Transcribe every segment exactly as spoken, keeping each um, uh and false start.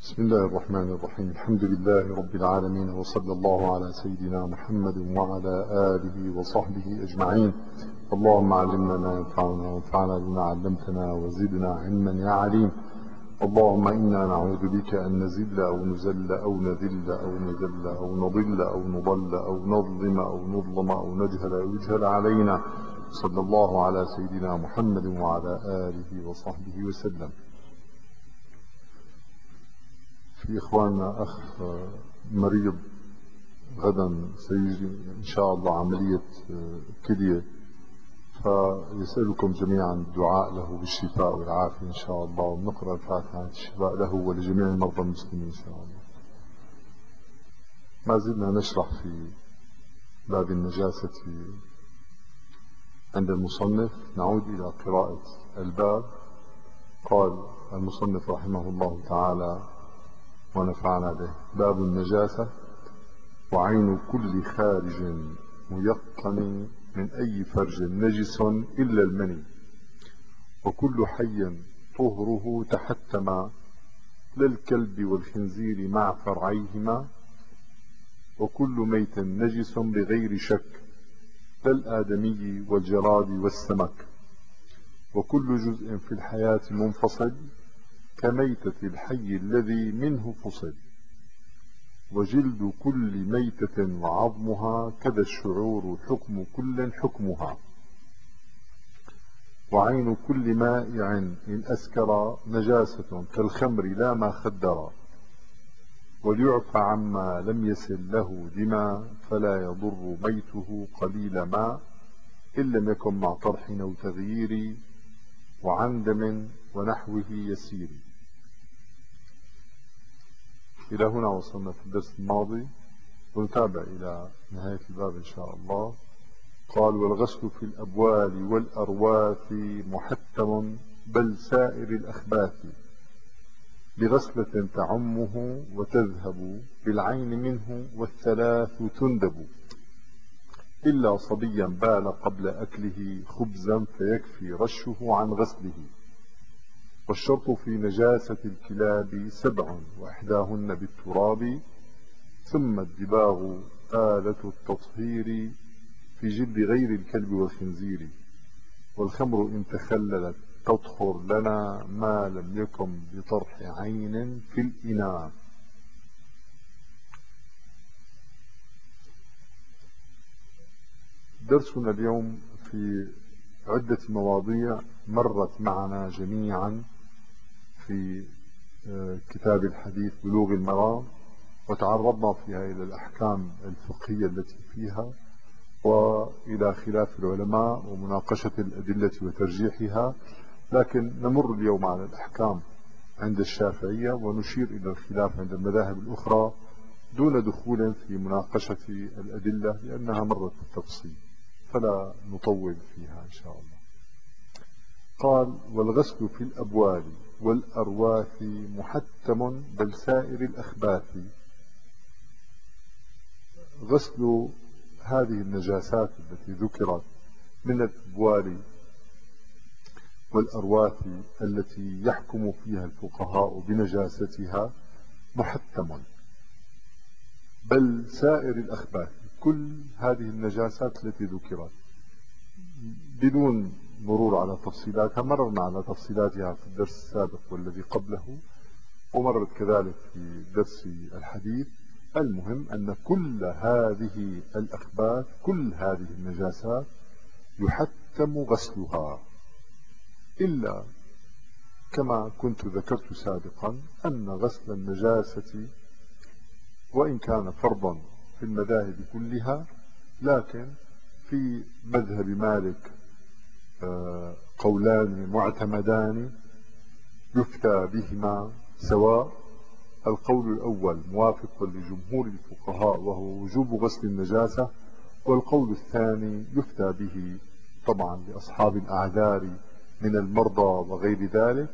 بسم الله الرحمن الرحيم. الحمد لله رب العالمين، وصلى الله على سيدنا محمد وعلى آله وصحبه أجمعين. اللهم علمنا ما ينفعنا وانفعنا بما علمتنا وزدنا علما يا عليم. اللهم إنا نعوذ بك أن نزل أو نزل أو نذل أو نذل أو نضل أو نضل أو نظلم أو نظلم أو نجهل أو يجهل علينا. صلى الله على سيدنا محمد وعلى آله وصحبه وسلم. في إخواننا أخ مريض غدا سيجري إن شاء الله عملية كلية، فيسألكم جميعا الدعاء له بالشفاء والعافية إن شاء الله، ونقرأ الفاتحة عن الشفاء له ولجميع المرضى المسلمين إن شاء الله. ما زلنا نشرح في باب النجاسة عند المصنف. نعود إلى قراءة الباب. قال المصنف رحمه الله تعالى ونفعنا به: باب النجاسة: وعين كل خارج ميقن من أي فرج نجس إلا المني، وكل حي طهره تحتما للكلب والخنزير مع فرعيهما، وكل ميت نجس بغير شك للآدمي والجراد والسمك، وكل جزء في الحياة منفصل كميتة الحي الذي منه فصل، وجلد كل ميتة وعظمها كذا الشعور حكم كل حكمها، وعين كل مائع إن أسكر نجاسة كالخمر لا ما خدر، وليعفى عما لم يسل له دماء فلا يضر ميته قليل ما إن لم يكن مع طرح أو تغيير، وعن دم ونحوه يسير. إلى هنا وصلنا في الدرس الماضي، ونتابع إلى نهاية الباب إن شاء الله. قال: والغسل في الأبوال والأرواث محتم بل سائر الأخباث، بغسلة تعمه وتذهب بالعين منه، والثلاث تندب، إلا صبيا بال قبل أكله خبزا فيكفي رشه عن غسله. والشرط في نجاسة الكلاب سبع، وإحداهن بالتراب، ثم الدباغ آلة التطهير في جلد غير الكلب والخنزير، والخمر إن تخللت تطهر لنا ما لم يكن بطرح عين في الإناء. درسنا اليوم في عدة مواضيع مرت معنا جميعا في كتاب الحديث بلوغ المرام، وتعرضنا فيها إلى الأحكام الفقهية التي فيها، وإلى خلاف العلماء ومناقشة الأدلة وترجيحها. لكن نمر اليوم على الأحكام عند الشافعية، ونشير إلى الخلاف عند المذاهب الأخرى دون دخول في مناقشة الأدلة، لأنها مرت بالتفصيل فلا نطول فيها إن شاء الله. قال: والغسل في الأبوال والأرواث محتم بل سائر الأخباث. غسل هذه النجاسات التي ذكرت من الأبوال والأرواث التي يحكم فيها الفقهاء بنجاستها محتم، بل سائر الأخباث، كل هذه النجاسات التي ذكرت بدون مرور على تفصيلاتها. مررنا على تفصيلاتها في الدرس السابق والذي قبله، ومرت كذلك في درس الحديث. المهم أن كل هذه الأخباث، كل هذه النجاسات يحتم غسلها، إلا كما كنت ذكرت سابقا أن غسل النجاسة وإن كان فرضا في المذاهب كلها، لكن في مذهب مالك قولان معتمدان يفتى بهما سواء. القول الأول موافق لجمهور الفقهاء وهو وجوب غسل النجاسة، والقول الثاني يفتى به طبعا لأصحاب الأعذار من المرضى وغير ذلك.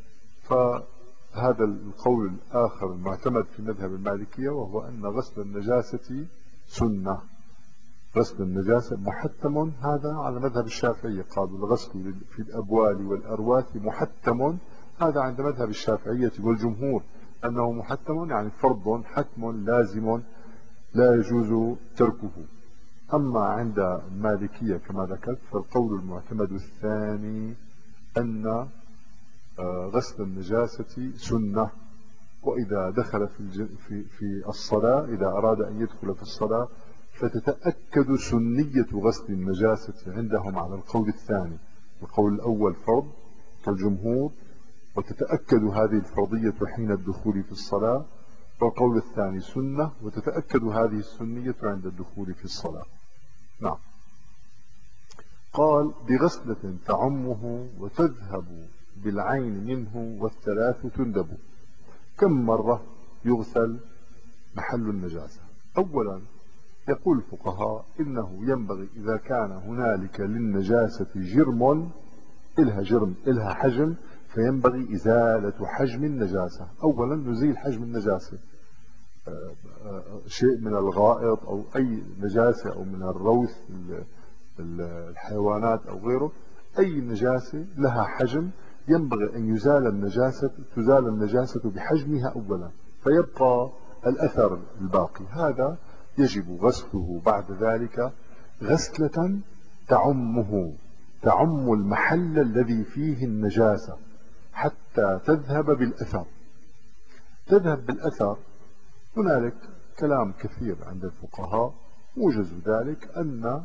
فهذا القول الآخر المعتمد في مذهب المالكية، وهو أن غسل النجاسة سنة، غسل النجاسة محتم. هذا على مذهب الشافعية، قالوا الغسل في الأبوال والأرواث محتم، هذا عند مذهب الشافعية والجمهور. أنه محتم يعني فرض حتم لازم لا يجوز تركه. أما عند المالكية كما ذكرت فالقول المعتمد الثاني أن غسل النجاسة سنة، وإذا دخل في, في, في الصلاة إذا أراد أن يدخل في الصلاة فتتأكد سنية غسل النجاسة عندهم على القول الثاني. القول الأول فرض كالجمهور، وتتأكد هذه الفرضية حين الدخول في الصلاة، والقول الثاني سنة وتتأكد هذه السنية عند الدخول في الصلاة. نعم. قال بغسلة تعمه وتذهب بالعين منه والثلاث تندب. كم مرة يغسل محل النجاسة؟ أولا يقول الفقهاء إنه ينبغي إذا كان هنالك للنجاسة جرم إلها جرم إلها حجم فينبغي إزالة حجم النجاسة. أولا نزيل حجم النجاسة، شيء من الغائط أو أي نجاسة أو من الروث الحيوانات أو غيره، أي نجاسة لها حجم ينبغي أن يزال النجاسة تزال النجاسة بحجمها أولا، فيبقى الأثر الباقي. هذا يجب غسله بعد ذلك غسلة تعمه تعم المحل الذي فيه النجاسة حتى تذهب بالأثر. تذهب بالأثر هنالك كلام كثير عند الفقهاء موجز ذلك أن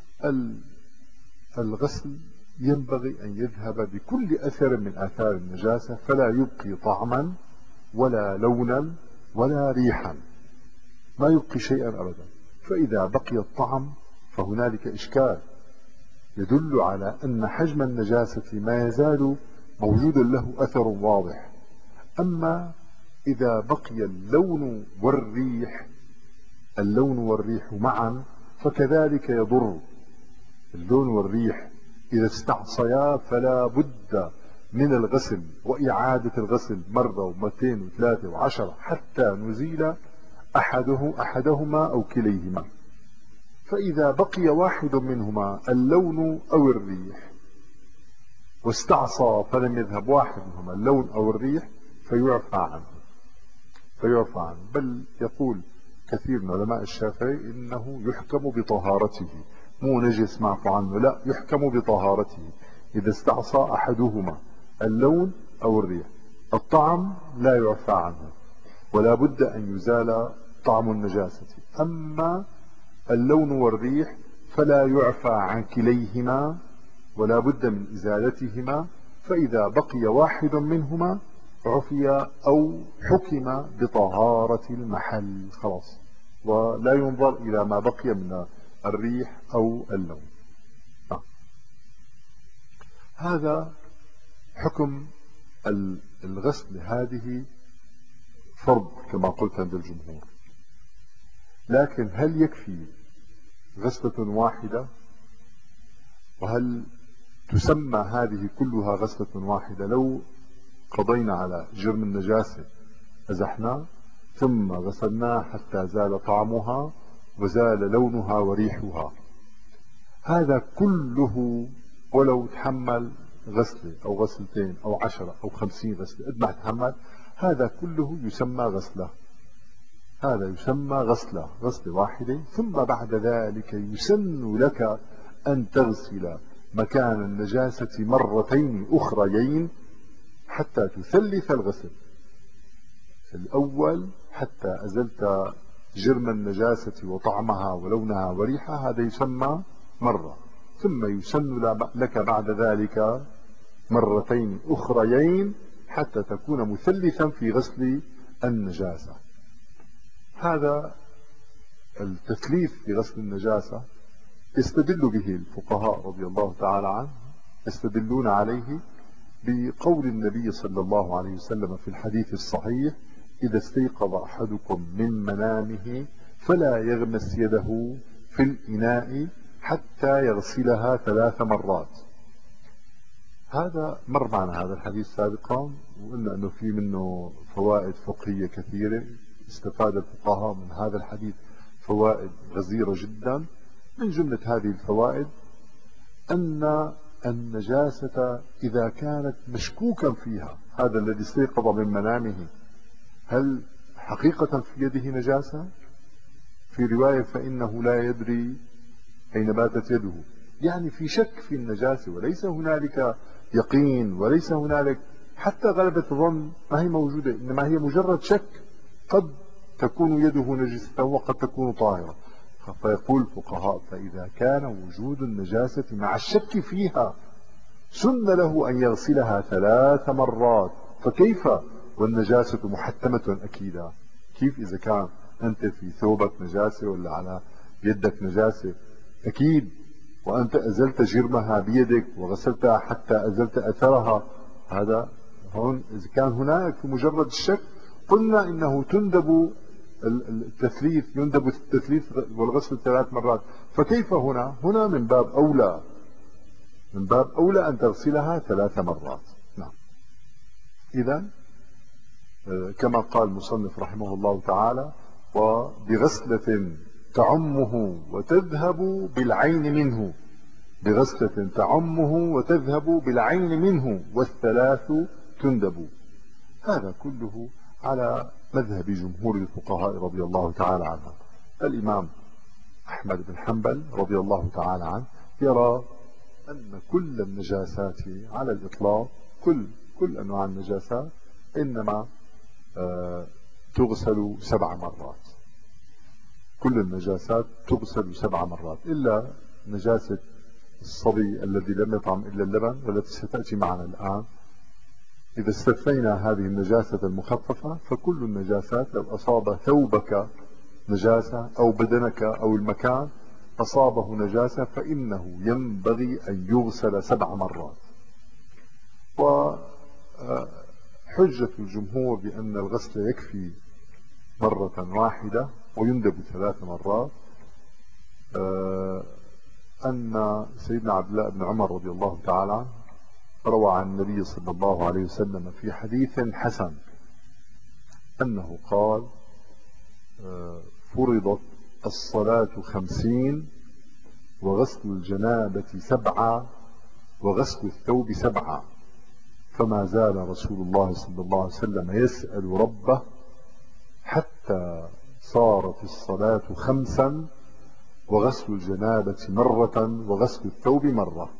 الغسل ينبغي أن يذهب بكل أثر من آثار النجاسة فلا يبقي طعما ولا لونا ولا ريحا، ما يبقي شيئا أبدا. فإذا بقي الطعم فهنالك إشكال يدل على أن حجم النجاسة ما يزال موجود له أثر واضح. أما إذا بقي اللون والريح اللون والريح معا فكذلك يضر. اللون والريح إذا استعصيا فلا بد من الغسل وإعادة الغسل مرة ومرتين وثلاثة وعشرة حتى نزيل أحده أحدهما أو كليهما. فإذا بقي واحد منهما اللون أو الريح واستعصى فلم يذهب واحد منهما اللون أو الريح فيعفى عنه فيعفى عنه بل يقول كثير من علماء الشافعي إنه يحكم بطهارته، مو نجس معفى عنه، لا، يحكم بطهارته إذا استعصى أحدهما اللون أو الريح. الطعم لا يعفى عنه ولا بد أن يزال طعم النجاسة. أما اللون والريح فلا يعفى عن كليهما ولا بد من إزالتهما. فإذا بقي واحد منهما عفي أو حكم بطهارة المحل خلاص، ولا ينظر إلى ما بقي من الريح أو اللون. آه. هذا حكم الغسل، هذه فرض كما قلت عند الجمهور. لكن هل يكفي غسلة واحدة؟ وهل تسمى هذه كلها غسلة واحدة؟ لو قضينا على جرم النجاسة أزحناه ثم غسلناه حتى زال طعمها وزال لونها وريحها، هذا كله ولو تحمل غسلة أو غسلتين أو عشرة أو خمسين غسلة قد ما تحمل، هذا كله يسمى غسلة. هذا يسمى غسلة غسلة واحدة. ثم بعد ذلك يسن لك أن تغسل مكان النجاسة مرتين أخريين حتى تثلث الغسل. الأول حتى أزلت جرم النجاسة وطعمها ولونها وريحها، هذا يسمى مرة. ثم يسن لك بعد ذلك مرتين أخريين حتى تكون مثلثا في غسل النجاسة. هذا التثليث في غسل النجاسة يستدل به الفقهاء رضي الله تعالى عنهم، يستدلون عليه بقول النبي صلى الله عليه وسلم في الحديث الصحيح: إذا استيقظ أحدكم من منامه فلا يغمس يده في الإناء حتى يغسلها ثلاث مرات. هذا مر معنا هذا الحديث سابقا، وقلنا أنه في منه فوائد فقهية كثيرة استفاد الفقهاء من هذا الحديث فوائد غزيرة جدا. من جملة هذه الفوائد أن النجاسة إذا كانت مشكوكا فيها، هذا الذي استيقظ من منامه هل حقيقة في يده نجاسة؟ في رواية فإنه لا يدري أين باتت يده، يعني في شك في النجاسة وليس هنالك يقين، وليس هنالك حتى غلبة الظن ما هي موجودة، إنما هي مجرد شك. قد تكون يده نجسة وقد تكون طاهرة. فيقول الفقهاء فإذا كان وجود النجاسة مع الشك فيها سن له أن يغسلها ثلاث مرات، فكيف والنجاسة محتمة أكيدا؟ كيف إذا كان أنت في ثوبك نجاسة ولا على يدك نجاسة أكيد، وأنت أزلت جرمها بيدك وغسلتها حتى أزلت أثرها، هذا هون إذا كان هناك في مجرد الشك قلنا إنه تندب التثليث، يندب التثليث والغسل ثلاث مرات، فكيف هنا؟ هنا من باب أولى، من باب أولى أن تغسلها ثلاث مرات. نعم. إذا كما قال المصنف رحمه الله تعالى: وبغسلة تعمه وتذهب بالعين منه، بغسلة تعمه وتذهب بالعين منه والثلاث تندب. هذا كله على مذهب جمهور الفقهاء رضي الله تعالى عنهم. الإمام أحمد بن حنبل رضي الله تعالى عنه يرى أن كل النجاسات على الإطلاق، كل كل أنواع النجاسات إنما آه تغسل سبع مرات. كل النجاسات تغسل سبع مرات إلا نجاسة الصبي الذي لم يطعم إلا اللبن والتي ستأتي معنا الآن. إذا استثنينا هذه النجاسة المخففة فكل النجاسات لو أصاب ثوبك نجاسة أو بدنك أو المكان أصابه نجاسة فإنه ينبغي أن يغسل سبع مرات. وحجة الجمهور بأن الغسل يكفي مرة واحدة ويندب ثلاث مرات أن سيدنا عبد الله بن عمر رضي الله تعالى عنه روى عن النبي صلى الله عليه وسلم في حديث حسن أنه قال: فرضت الصلاة خمسين وغسل الجنابة سبعة وغسل الثوب سبعة، فما زال رسول الله صلى الله عليه وسلم يسأل ربه حتى صارت الصلاة خمسا وغسل الجنابة مرة وغسل الثوب مرة.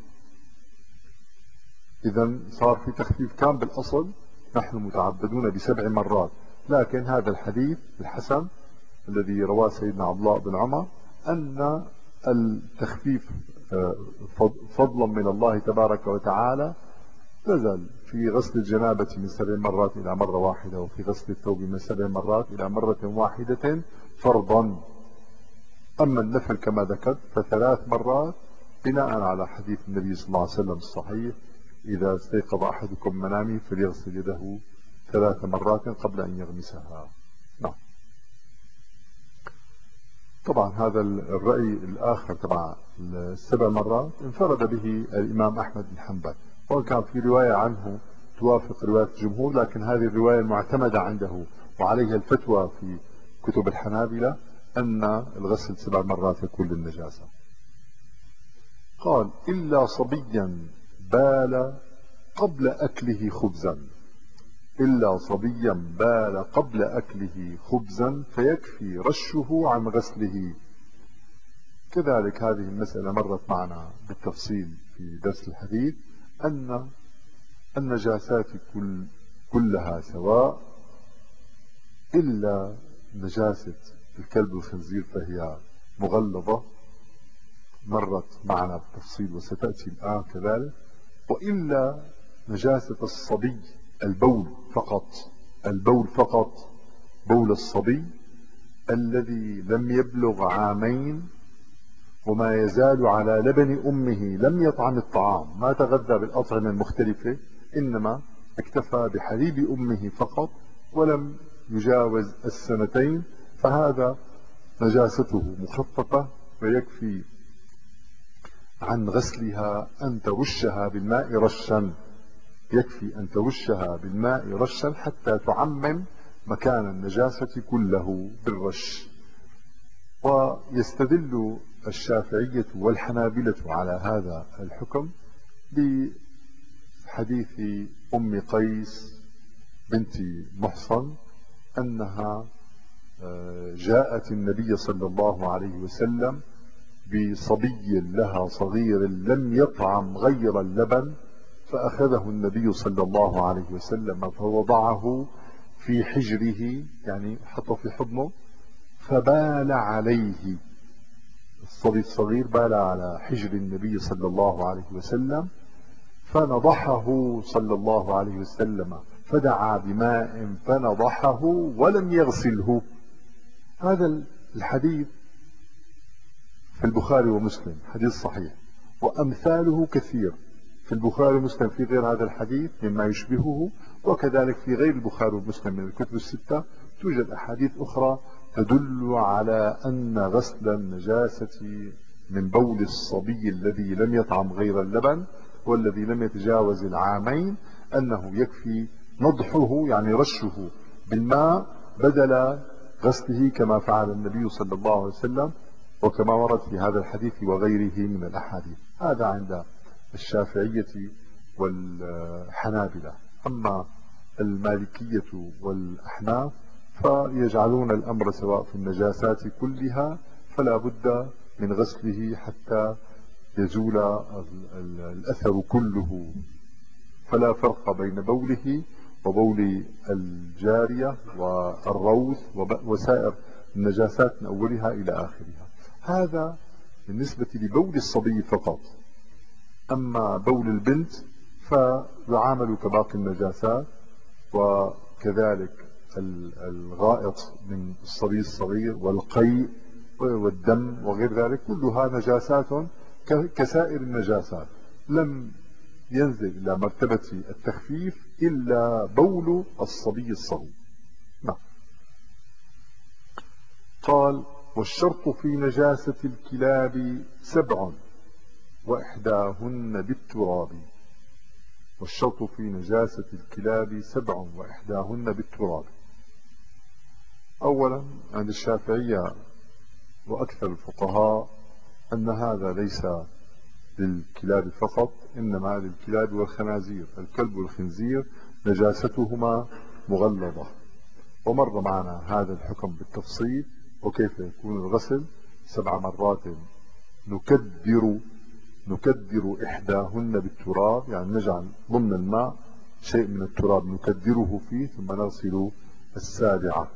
إذا صار في تخفيف. كان بالأصل نحن متعبدون بسبع مرات، لكن هذا الحديث الحسن الذي رواه سيدنا عبد الله بن عمر أن التخفيف فضلا من الله تبارك وتعالى نزل في غسل الجنابة من سبع مرات إلى مرة واحدة، وفي غسل الثوب من سبع مرات إلى مرة واحدة فرضا. أما النفل كما ذكرت فثلاث مرات بناء على حديث النبي صلى الله عليه وسلم الصحيح: إذا استيقظ أحدكم منامه فليغسل يده ثلاث مرات قبل أن يغمسها. نعم. طبعا هذا الرأي الآخر تبع السبع مرات انفرد به الإمام أحمد بن حنبل، وكان في رواية عنه توافق رواية الجمهور، لكن هذه الرواية المعتمدة عنده وعليها الفتوى في كتب الحنابلة أن الغسل سبع مرات يكون للنجاسة. قال: إلا صبيا بال قبل أكله خبزا، إلا صبيا بال قبل أكله خبزا فيكفي رشه عن غسله. كذلك هذه المسألة مرت معنا بالتفصيل في درس الحديث أن النجاسات كل كلها سواء إلا نجاسة الكلب والخنزير فهي مغلظة، مرت معنا بالتفصيل وستأتي الآن كذلك. وإلا نجاسة الصبي البول فقط، البول فقط، بول الصبي الذي لم يبلغ عامين وما يزال على لبن أمه، لم يطعم الطعام، ما تغذى بالأطعمة المختلفة، إنما اكتفى بحليب أمه فقط ولم يجاوز السنتين، فهذا نجاسته مخففة ويكفي عن غسلها أن ترشها بالماء رشا، يكفي أن ترشها بالماء رشا حتى تعمم مكان النجاسة كله بالرش. ويستدل الشافعية والحنابلة على هذا الحكم بحديث أم قيس بنت محصن أنها جاءت النبي صلى الله عليه وسلم بصبي لها صغير لم يطعم غير اللبن، فأخذه النبي صلى الله عليه وسلم فوضعه في حجره، يعني حطه في حضنه، فبال عليه. الصبي الصغير بال على حجر النبي صلى الله عليه وسلم، فنضحه صلى الله عليه وسلم، فدعا بماء فنضحه ولم يغسله. هذا الحديث في البخاري ومسلم حديث صحيح، وأمثاله كثير في البخاري ومسلم في غير هذا الحديث مما يشبهه، وكذلك في غير البخاري ومسلم من الكتب الستة توجد أحاديث أخرى تدل على أن غسل النجاسة من بول الصبي الذي لم يطعم غير اللبن والذي لم يتجاوز العامين أنه يكفي نضحه، يعني رشه بالماء بدل غسله كما فعل النبي صلى الله عليه وسلم، وكما ورد في هذا الحديث وغيره من الأحاديث. هذا عند الشافعية والحنابلة. أما المالكية والأحناف فيجعلون الأمر سواء في النجاسات كلها فلا بد من غسله حتى يزول الأثر كله، فلا فرق بين بوله وبول الجارية والروث وسائر النجاسات من أولها إلى آخرها. هذا بالنسبة لبول الصبي فقط. أما بول البنت فيعامل كباقي النجاسات، وكذلك الغائط من الصبي الصغير والقيء والدم وغير ذلك كلها نجاسات كسائر النجاسات، لم ينزل إلى مرتبة التخفيف إلا بول الصبي الصغير. نعم. قال: والشرط في نجاسة الكلاب سبع وإحداهن بالتراب. والشرط في نجاسة الكلاب سبع وإحداهن بالتراب. أولا عند الشافعية وأكثر الفقهاء أن هذا ليس للكلاب فقط، إنما للكلاب والخنازير. الكلب والخنزير نجاستهما مغلظة، ومر معنا هذا الحكم بالتفصيل وكيف يكون الغسل. سبع مرات نكدر نكدر إحداهن بالتراب، يعني نجعل ضمن الماء شيء من التراب نكدره فيه ثم نغسل السابعة.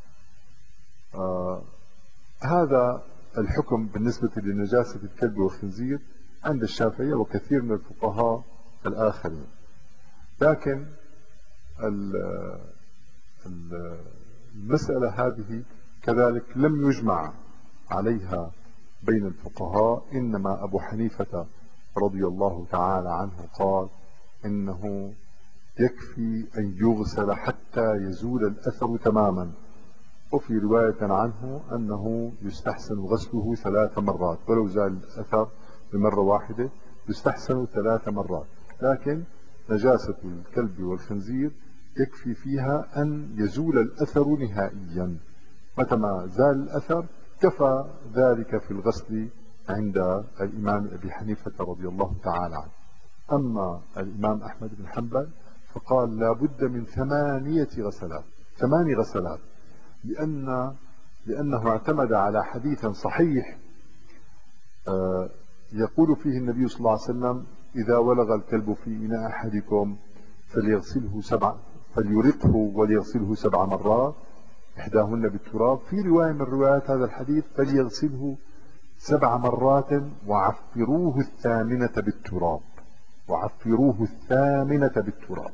آه هذا الحكم بالنسبة لنجاسة الكلب والخنزير عند الشافعية وكثير من الفقهاء الآخرين. لكن المسألة هذه كذلك لم يجمع عليها بين الفقهاء، إنما أبو حنيفة رضي الله تعالى عنه قال إنه يكفي أن يغسل حتى يزول الأثر تماما، وفي رواية عنه أنه يستحسن غسله ثلاث مرات، ولو زال الأثر بمرة واحدة يستحسن ثلاث مرات. لكن نجاسة الكلب والخنزير يكفي فيها أن يزول الأثر نهائيا، متى ما زال الأثر كفى ذلك في الغسل عند الإمام أبي حنيفة رضي الله تعالى عنه. أما الإمام أحمد بن حنبل فقال لا بد من ثمانية غسلات، ثماني غسلات، لأن لأنه اعتمد على حديث صحيح يقول فيه النبي صلى الله عليه وسلم: إذا ولغ الكلب في إناء أحدكم فليغسله سبع فليرقه وليغسله سبع مرات إحداهن بالتراب. في رواية من روايات هذا الحديث فليغسله سبع مرات وعفروه الثامنة بالتراب، وعفروه الثامنة بالتراب.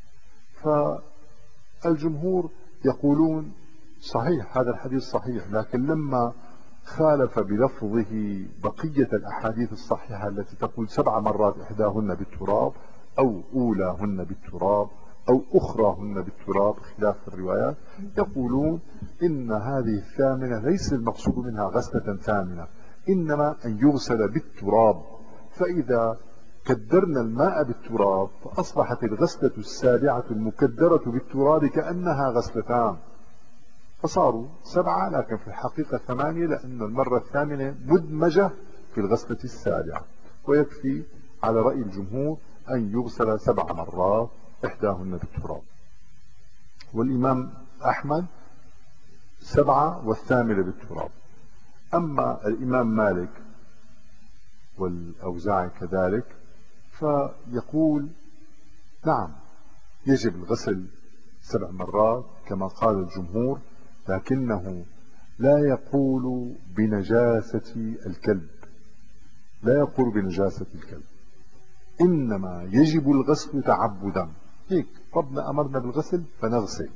فالجمهور يقولون صحيح هذا الحديث صحيح، لكن لما خالف بلفظه بقية الأحاديث الصحيحة التي تقول سبع مرات إحداهن بالتراب أو أولاهن بالتراب أو أخراهن بالتراب خلاف الروايات، يقولون إن هذه الثامنة ليس المقصود منها غسلة ثامنة، إنما أن يغسل بالتراب. فإذا كدرنا الماء بالتراب فأصبحت الغسلة السابعة المكدرة بالتراب كأنها غسلتان، فصاروا سبعة لكن في الحقيقة ثمانية، لأن المرة الثامنة مدمجة في الغسلة السابعة. ويكفي على رأي الجمهور أن يغسل سبع مرات إحداهن بالتراب. والإمام أحمد سبعة والثامنة بالتراب. أما الإمام مالك والأوزاعي كذلك فيقول نعم يجب الغسل سبع مرات كما قال الجمهور، لكنه لا يقول بنجاسة الكلب، لا يقول بنجاسة الكلب، إنما يجب الغسل تعبدا. هيك ربنا أمرنا بالغسل فنغسل.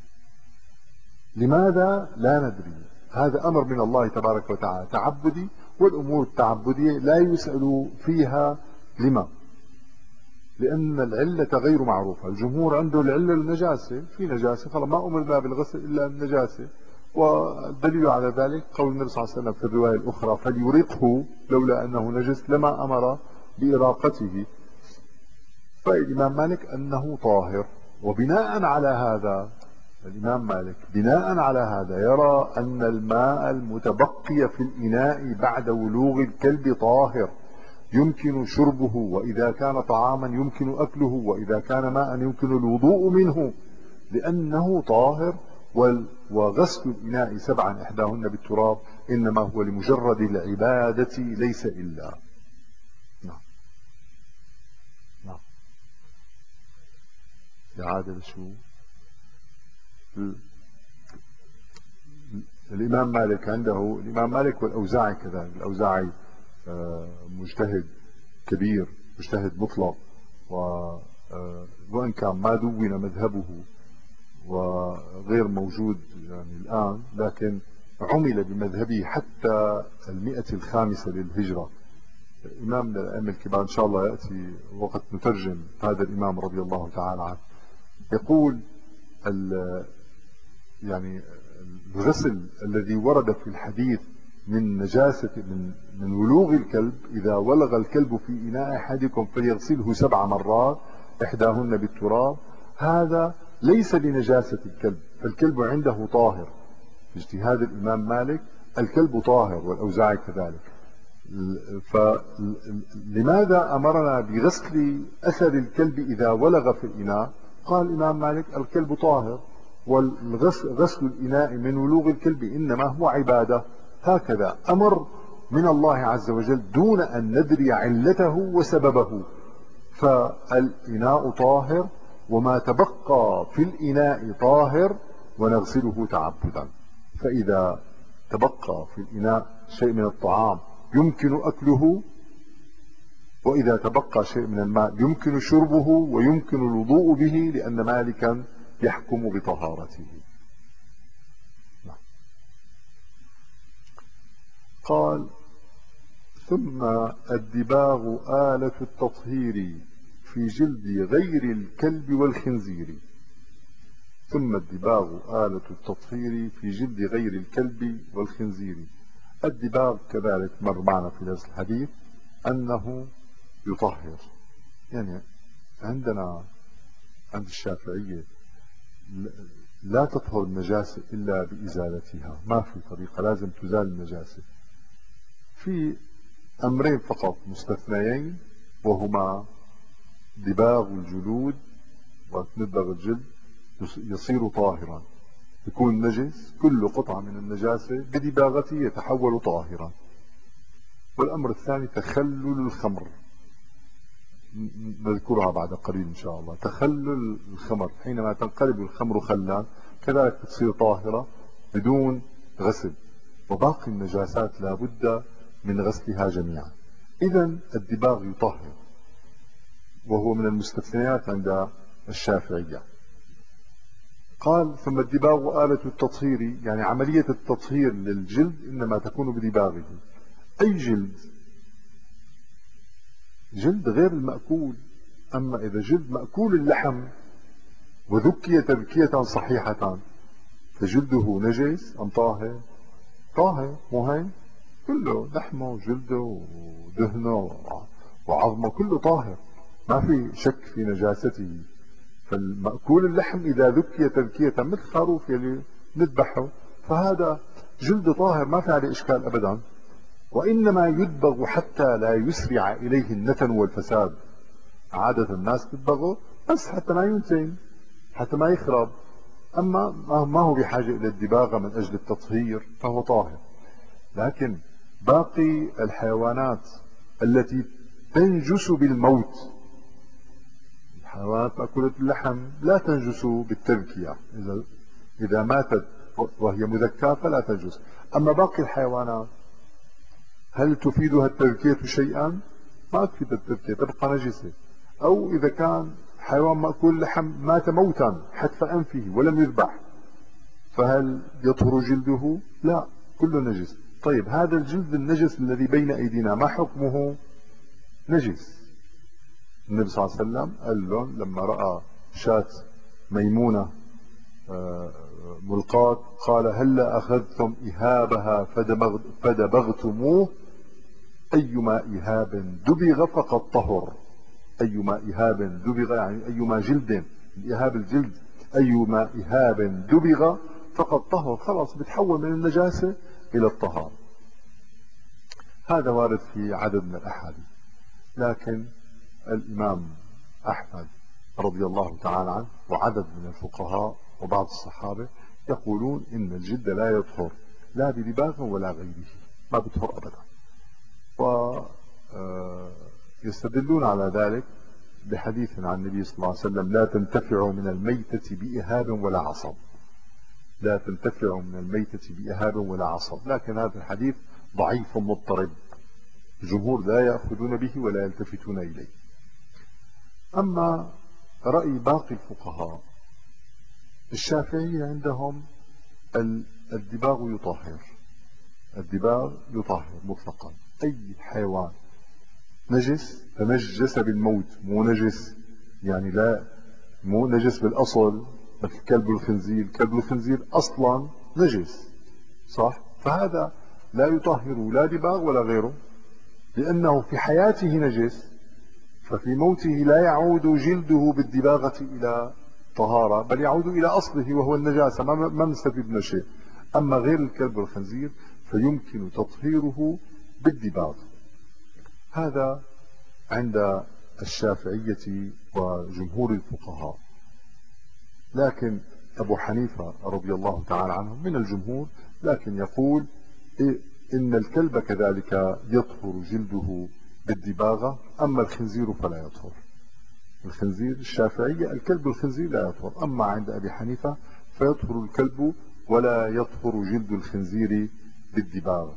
لماذا؟ لا ندري، هذا أمر من الله تبارك وتعالى تعبدي، والأمور التعبدية لا يسأل فيها لما، لأن العلة غير معروفة. الجمهور عنده العلة النجاسة، في نجاسة خلاص ما أمرنا بالغسل إلا النجاسة، والدليل على ذلك قول النبي صلى الله عليه وسلم في الرواية الأخرى فليرقه لولا أنه نجس لما أمر بإراقته. فالإمام مالك أنه طاهر، وبناء على هذا الإمام مالك بناء على هذا يرى أن الماء المتبقي في الإناء بعد ولوغ الكلب طاهر يمكن شربه، وإذا كان طعاما يمكن أكله، وإذا كان ماء يمكن الوضوء منه لأنه طاهر. وغسل الإناء سبعا إحداهن بالتراب إنما هو لمجرد العبادة ليس إلا. نعم نعم. إعادة شو؟ الإمام مالك عنده، الإمام مالك والأوزاعي كذلك، الأوزاعي مجتهد كبير، مجتهد مطلق، وإن كان ما دون مذهبه وغير موجود يعني الآن، لكن عمل بمذهبه حتى المئة الخامسة للهجرة. إمام من الأئمة الكبار، إن شاء الله يأتي وقت نترجم هذا الإمام رضي الله تعالى عنه. يقول يعني الغسل الذي ورد في الحديث من نجاسة من من ولوغ الكلب، إذا ولغ الكلب في إناء أحدكم فليغسله سبع مرات إحداهن بالتراب، هذا ليس لنجاسة الكلب، فالكلب عنده طاهر. في اجتهاد الإمام مالك الكلب طاهر، والأوزاعي كذلك. فلماذا أمرنا بغسل أثر الكلب إذا ولغ في الإناء؟ قال الإمام مالك الكلب طاهر، والغسل الإناء من ولوغ الكلب إنما هو عبادة. هكذا أمر من الله عز وجل دون أن ندري علته وسببه. فالإناء طاهر، وما تبقى في الإناء طاهر، ونغسله تعبدا. فإذا تبقى في الإناء شيء من الطعام يمكن أكله، وإذا تبقى شيء من الماء يمكن شربه ويمكن الوضوء به، لأن مالكا يحكم بطهارته. قال ثم الدباغ آلة التطهير في جلد غير الكلب والخنزير. ثم الدباغ آلة التطهير في جلد غير الكلب والخنزير. الدباغ كذلك مر معنا في درس الحديث أنه يطهر. يعني عندنا عند الشافعية لا تطهر النجاسة إلا بإزالتها، ما في طريقة، لازم تزال النجاسة. في أمرين فقط مستثنيين، وهما دباغ الجلود، وندبغ الجلد يصير طاهرا، يكون نجس، كل قطعة من النجاسة بدباغته يتحول طاهرا. والأمر الثاني تخلل الخمر، نذكرها بعد قليل إن شاء الله. تخلل الخمر، حينما تنقلب الخمر خلا كذلك تصير طاهرة بدون غسل، وباقي النجاسات لا بد من غسلها جميعا. إذن الدباغ يطهر، وهو من المستثنيات عند الشافعية. قال ثم الدباغ آلة التطهير، يعني عملية التطهير للجلد إنما تكون بدباغه. أي جلد؟ جلد غير المأكول. أما إذا جلد مأكول اللحم وذكي تذكية صحيحة فجلده نجس أم طاهر؟ طاهر، مو هيك؟ كله لحمه وجلده ودهنه وعظمه كله طاهر، ما في شك في نجاسته. فالمأكول اللحم إذا ذكي تذكية مثل خروف يلي نذبحه، فهذا جلد طاهر ما في عليه إشكال أبدا. وإنما يدبغ حتى لا يسرع إليه النتن أما ما هو بحاجة إلى الدباغة من أجل التطهير فهو طاهر. لكن باقي الحيوانات التي تنجس بالموت، الحيوانات مأكولة اللحم لا تنجس بالتذكية، إذا إذا ماتت وهي مذكاة فلا تنجس. أما باقي الحيوانات هل تفيدها التذكية شيئا؟ ما تفيد التذكية، تبقى نجسة. أو إذا كان حيوان مأكول لحم مات موتا حتف أنفه ولم يذبح، فهل يطهر جلده؟ لا، كله نجس. طيب هذا الجلد النجس الذي بين أيدينا ما حكمه؟ نجس. النبي صلى الله عليه وسلم قال لهم لما رأى شاة ميمونة ملقاة قال هلا أخذتم إهابها فدبغتموه، أيما إهاب دبغ فقد طهر. أيما إهاب دبغ يعني أيما جلد، الإهاب الجلد، أيما إهاب دبغ فقد طهر، خلاص بتحول من النجاسة إلى الطهارة. هذا وارد في عدد من الأحاديث. لكن الإمام أحمد رضي الله تعالى عنه وعدد من الفقهاء وبعض الصحابة يقولون إن الجلد لا يطهر لا بدباغ ولا غيره، ما بيطهر أبدا. ويستدلون على ذلك بحديث عن النبي صلى الله عليه وسلم لا تنتفع من الميتة بإهاب ولا عصب، لا تنتفع من الميتة بإهاب ولا عصب. لكن هذا الحديث ضعيف مضطرب، الجمهور لا يأخذون به ولا يلتفتون إليه. أما رأي باقي الفقهاء الشافعي عندهم الدباغ يطهر، الدباغ يطهر مطلقا. أي حيوان نجس تنجس بالموت، مو نجس يعني لا مو نجس بالأصل مثل كلب الخنزير، كلب الخنزير أصلا نجس صح، فهذا لا يطهر لا دباغ ولا غيره لأنه في حياته نجس، ففي موته لا يعود جلده بالدباغة إلى طهارة بل يعود إلى أصله وهو النجاسة، ما نستفيد من شيء. أما غير الكلب والخنزير فيمكن تطهيره بالدباغ. هذا عند الشافعية وجمهور الفقهاء. لكن أبو حنيفة رضي الله تعالى عنه من الجمهور، لكن يقول إن الكلب كذلك يطهر جلده بالدباغة، أما الخنزير فلا يطهر. الخنزير الشافعية الكلب والخنزير لا يطهر، أما عند أبي حنيفة فيطهر الكلب ولا يطهر جلد الخنزير بالدباغة.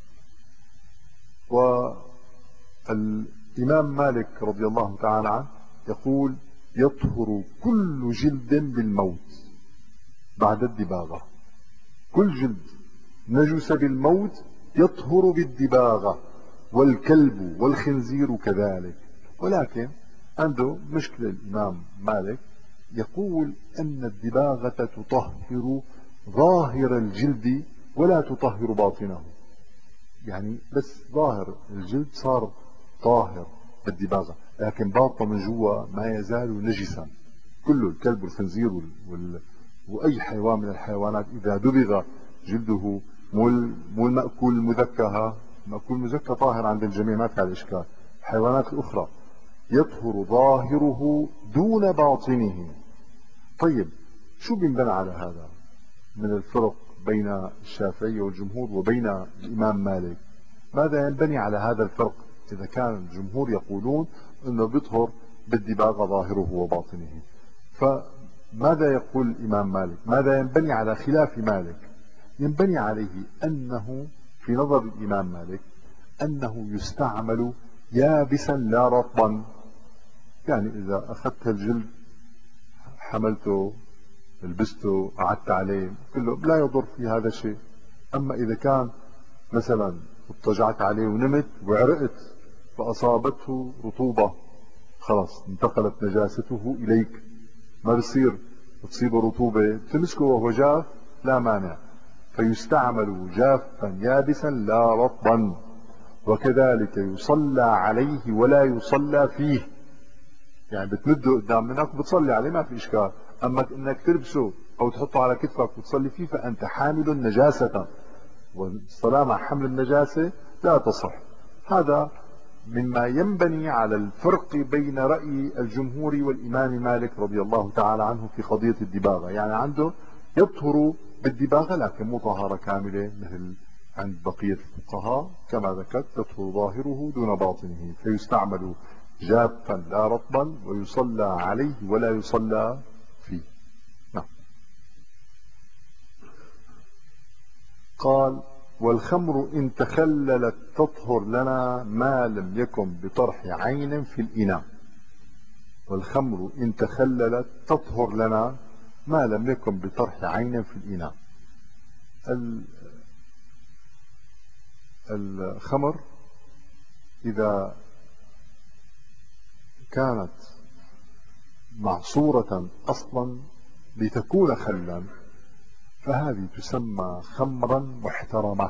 والإمام مالك رضي الله تعالى عنه يقول يطهر كل جلد بالموت بعد الدباغة، كل جلد نجس بالموت يطهر بالدباغة، والكلب والخنزير كذلك. ولكن عنده مشكلة الإمام مالك، يقول أن الدباغة تطهر ظاهر الجلد ولا تطهر باطنه، يعني بس ظاهر الجلد صار طاهر بالدباغة لكن باطنه من جوا ما يزال نجسا. كله الكلب والخنزير وال... وال... وأي حيوان من الحيوانات إذا دبغ جلده مو مو المأكول المذكى، المأكول المذكى طاهر عند الجميع ما في عليه إشكال. الحيوانات الأخرى يطهر ظاهره دون باطنه. طيب شو بينبنى على هذا من الفرق بين الشافعية والجمهور وبين الإمام مالك؟ ماذا ينبني على هذا الفرق إذا كان الجمهور يقولون أنه بيطهر بالدباغة ظاهره وباطنه؟ فماذا يقول الإمام مالك؟ ماذا ينبني على خلاف مالك؟ ينبني عليه أنه في نظر الإمام مالك أنه يستعمل يابسا لا رطبا، يعني إذا أخذت الجلد حملته لبسته قعدت عليه كله لا يضر في هذا الشيء. أما إذا كان مثلا اضطجعت عليه ونمت وعرقت فأصابته رطوبة خلاص انتقلت نجاسته إليك، ما بصير تصيبه رطوبة تمسكه وهو جاف لا مانع، فيستعمل جافا يابسا لا رطبا. وكذلك يصلى عليه ولا يصلى فيه، يعني بتمده قدام منك وبتصلي عليه ما في إشكال، أما إنك تلبسه أو تحطه على كتفك وتصلي فيه فأنت حامل نجاسة، والصلاة مع حمل النجاسة لا تصح. هذا مما ينبني على الفرق بين رأي الجمهور والإمام مالك رضي الله تعالى عنه في قضية الدباغة. يعني عنده يطهر بالدباغة لكن مو طهارة كاملة مثل عند بقية الفقهاء كما ذكرت، يطهر ظاهره دون باطنه، فيستعمل جافا لا رطبا ويصلى عليه ولا يصلى فيه. نعم. قال والخمر إن تخللت تطهر لنا ما لم يكن بطرح عين في الإناء. والخمر إن تخللت تطهر لنا ما لم يكن بطرح عين في الإناء. الخمر إذا كانت معصورة أصلا لتكون خلا فهذه تسمى خمرا محترمة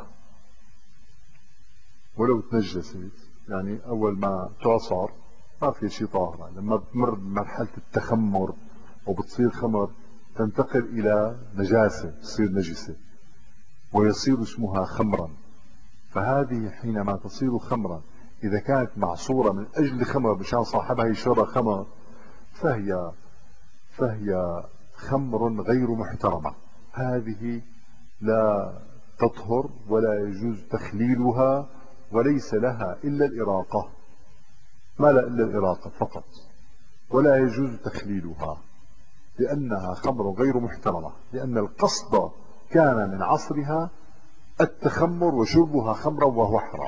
ولو تنجست. يعني أول ما تعصر ما في شيء طاهرة، لما بتمر بمرحلة التخمر وبتصير خمر تنتقل إلى نجاسة، تصير نجسة ويصير اسمها خمرا. فهذه حينما تصير خمرا إذا كانت معصورة من أجل خمر مشان صاحبها يشربها خمر فهي فهي خمر غير محترمة. هذه لا تطهر ولا يجوز تخليلها وليس لها إلا الإراقة، ما لا إلا الإراقة فقط، ولا يجوز تخليلها لأنها خمر غير محترمة، لأن القصد كان من عصرها التخمر وشربها خمرا وهو حرام.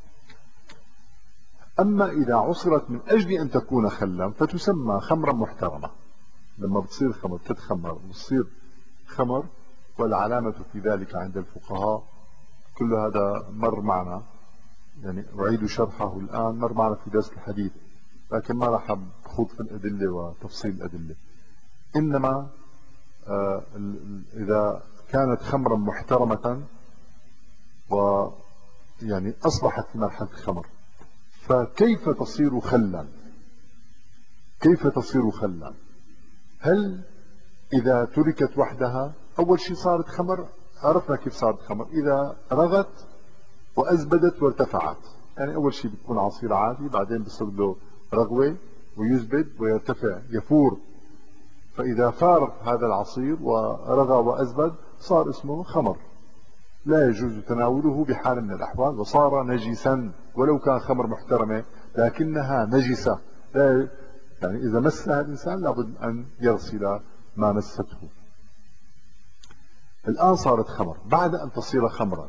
أما إذا عصرت من أجل أن تكون خلا فتسمى خمرا محترمة. لما بتصير خمر تتخمر وتصير خمر، والعلامة في ذلك عند الفقهاء كل هذا مر معنا، يعني أعيد شرحه الآن، مر معنا في درس الحديث لكن ما راح بخوض في الأدلة وتفصيل الأدلة. إنما آه إذا كانت خمرا محترمة ويعني أصبحت في مرحلة الخمر فكيف تصير خلا؟ كيف تصير خلا؟ هل إذا تركت وحدها أول شيء صارت خمر؟ عرفنا كيف صارت خمر، إذا رغت وأزبدت وارتفعت. يعني أول شيء بتكون عصير عادي، بعدين بصير له رغوة ويزبد ويرتفع يفور، فإذا فار هذا العصير ورغى وأزبد صار اسمه خمر، لا يجوز تناوله بحال من الأحوال وصار نجسا ولو كان خمر محترمة لكنها نجسة، لا يعني إذا مسها الإنسان لابد أن يغسل ما مسته. الآن صارت خمر، بعد أن تصير خمرا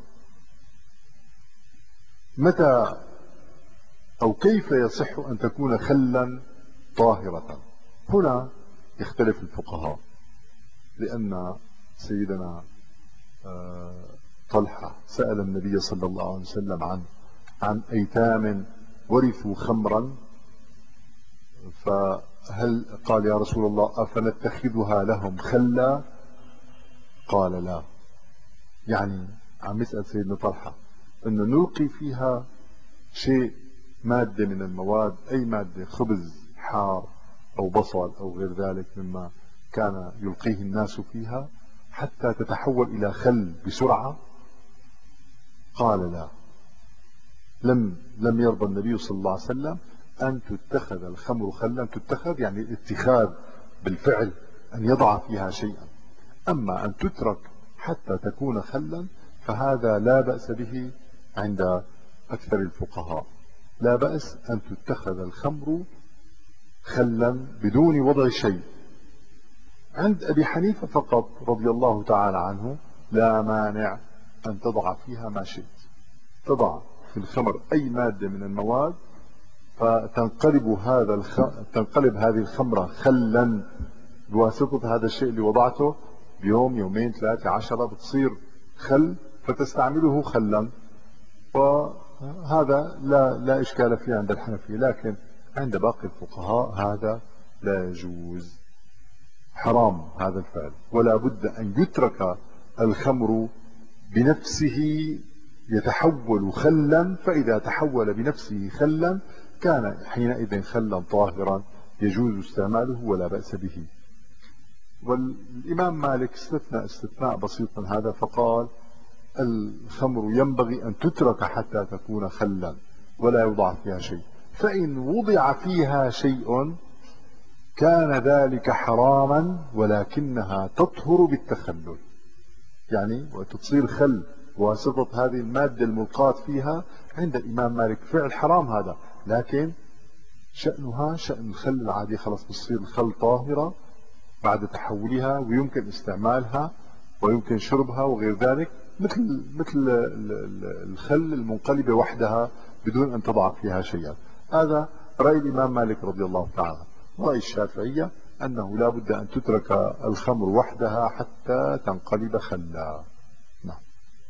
متى أو كيف يصح أن تكون خلا طاهرة؟ هنا يختلف الفقهاء، لأن سيدنا طلحة سأل النبي صلى الله عليه وسلم عن عن أيتام ورثوا خمرا، فهل قال يا رسول الله أفنتخذها لهم خلا؟ قال لا. يعني عم يسأل سيدنا طلحة أنه نلقي فيها شيء مادة من المواد، أي مادة، خبز حار أو بصل أو غير ذلك مما كان يلقيه الناس فيها حتى تتحول إلى خل بسرعة؟ قال لا. لم لم يرضى النبي صلى الله عليه وسلم أن تتخذ الخمر خلا، تتخذ يعني الاتخاذ بالفعل أن يضع فيها شيئا، أما أن تترك حتى تكون خلا فهذا لا بأس به عند أكثر الفقهاء. لا بأس أن تتخذ الخمر خلا بدون وضع شيء. عند أبي حنيفة فقط رضي الله تعالى عنه لا مانع أن تضع فيها ما شئت، تضع في الخمر أي مادة من المواد فتنقلب هذا الخ... تنقلب هذه الخمرة خلا بواسطة هذا الشيء اللي وضعته، بيوم يومين ثلاثة عشرة بتصير خل فتستعمله خلا، وهذا لا لا إشكال فيه عند الحنفية، لكن عند باقي الفقهاء هذا لا يجوز، حرام هذا الفعل، ولا بد أن يترك الخمر بنفسه يتحول خلا، فإذا تحول بنفسه خلا كان حينئذ خلا طاهرا يجوز استعماله ولا بأس به. والإمام مالك استثنى استثناء بسيط من هذا فقال الخمر ينبغي أن تترك حتى تكون خلا ولا يوضع فيها شيء، فإن وضع فيها شيء كان ذلك حراما ولكنها تطهر بالتخلل. يعني وتصير خل بواسطة هذه المادة الملقاة فيها، عند الإمام مالك فعل حرام هذا، لكن شأنها شأن الخل العادي، خلص بتصير الخل طاهرة بعد تحولها ويمكن استعمالها ويمكن شربها وغير ذلك، مثل مثل الخل المنقلبة وحدها بدون أن تضع فيها شيئا. هذا رأي الإمام مالك رضي الله تعالى. رأي الشافعية أنه لا بد أن تترك الخمر وحدها حتى تنقلب خلا. نعم.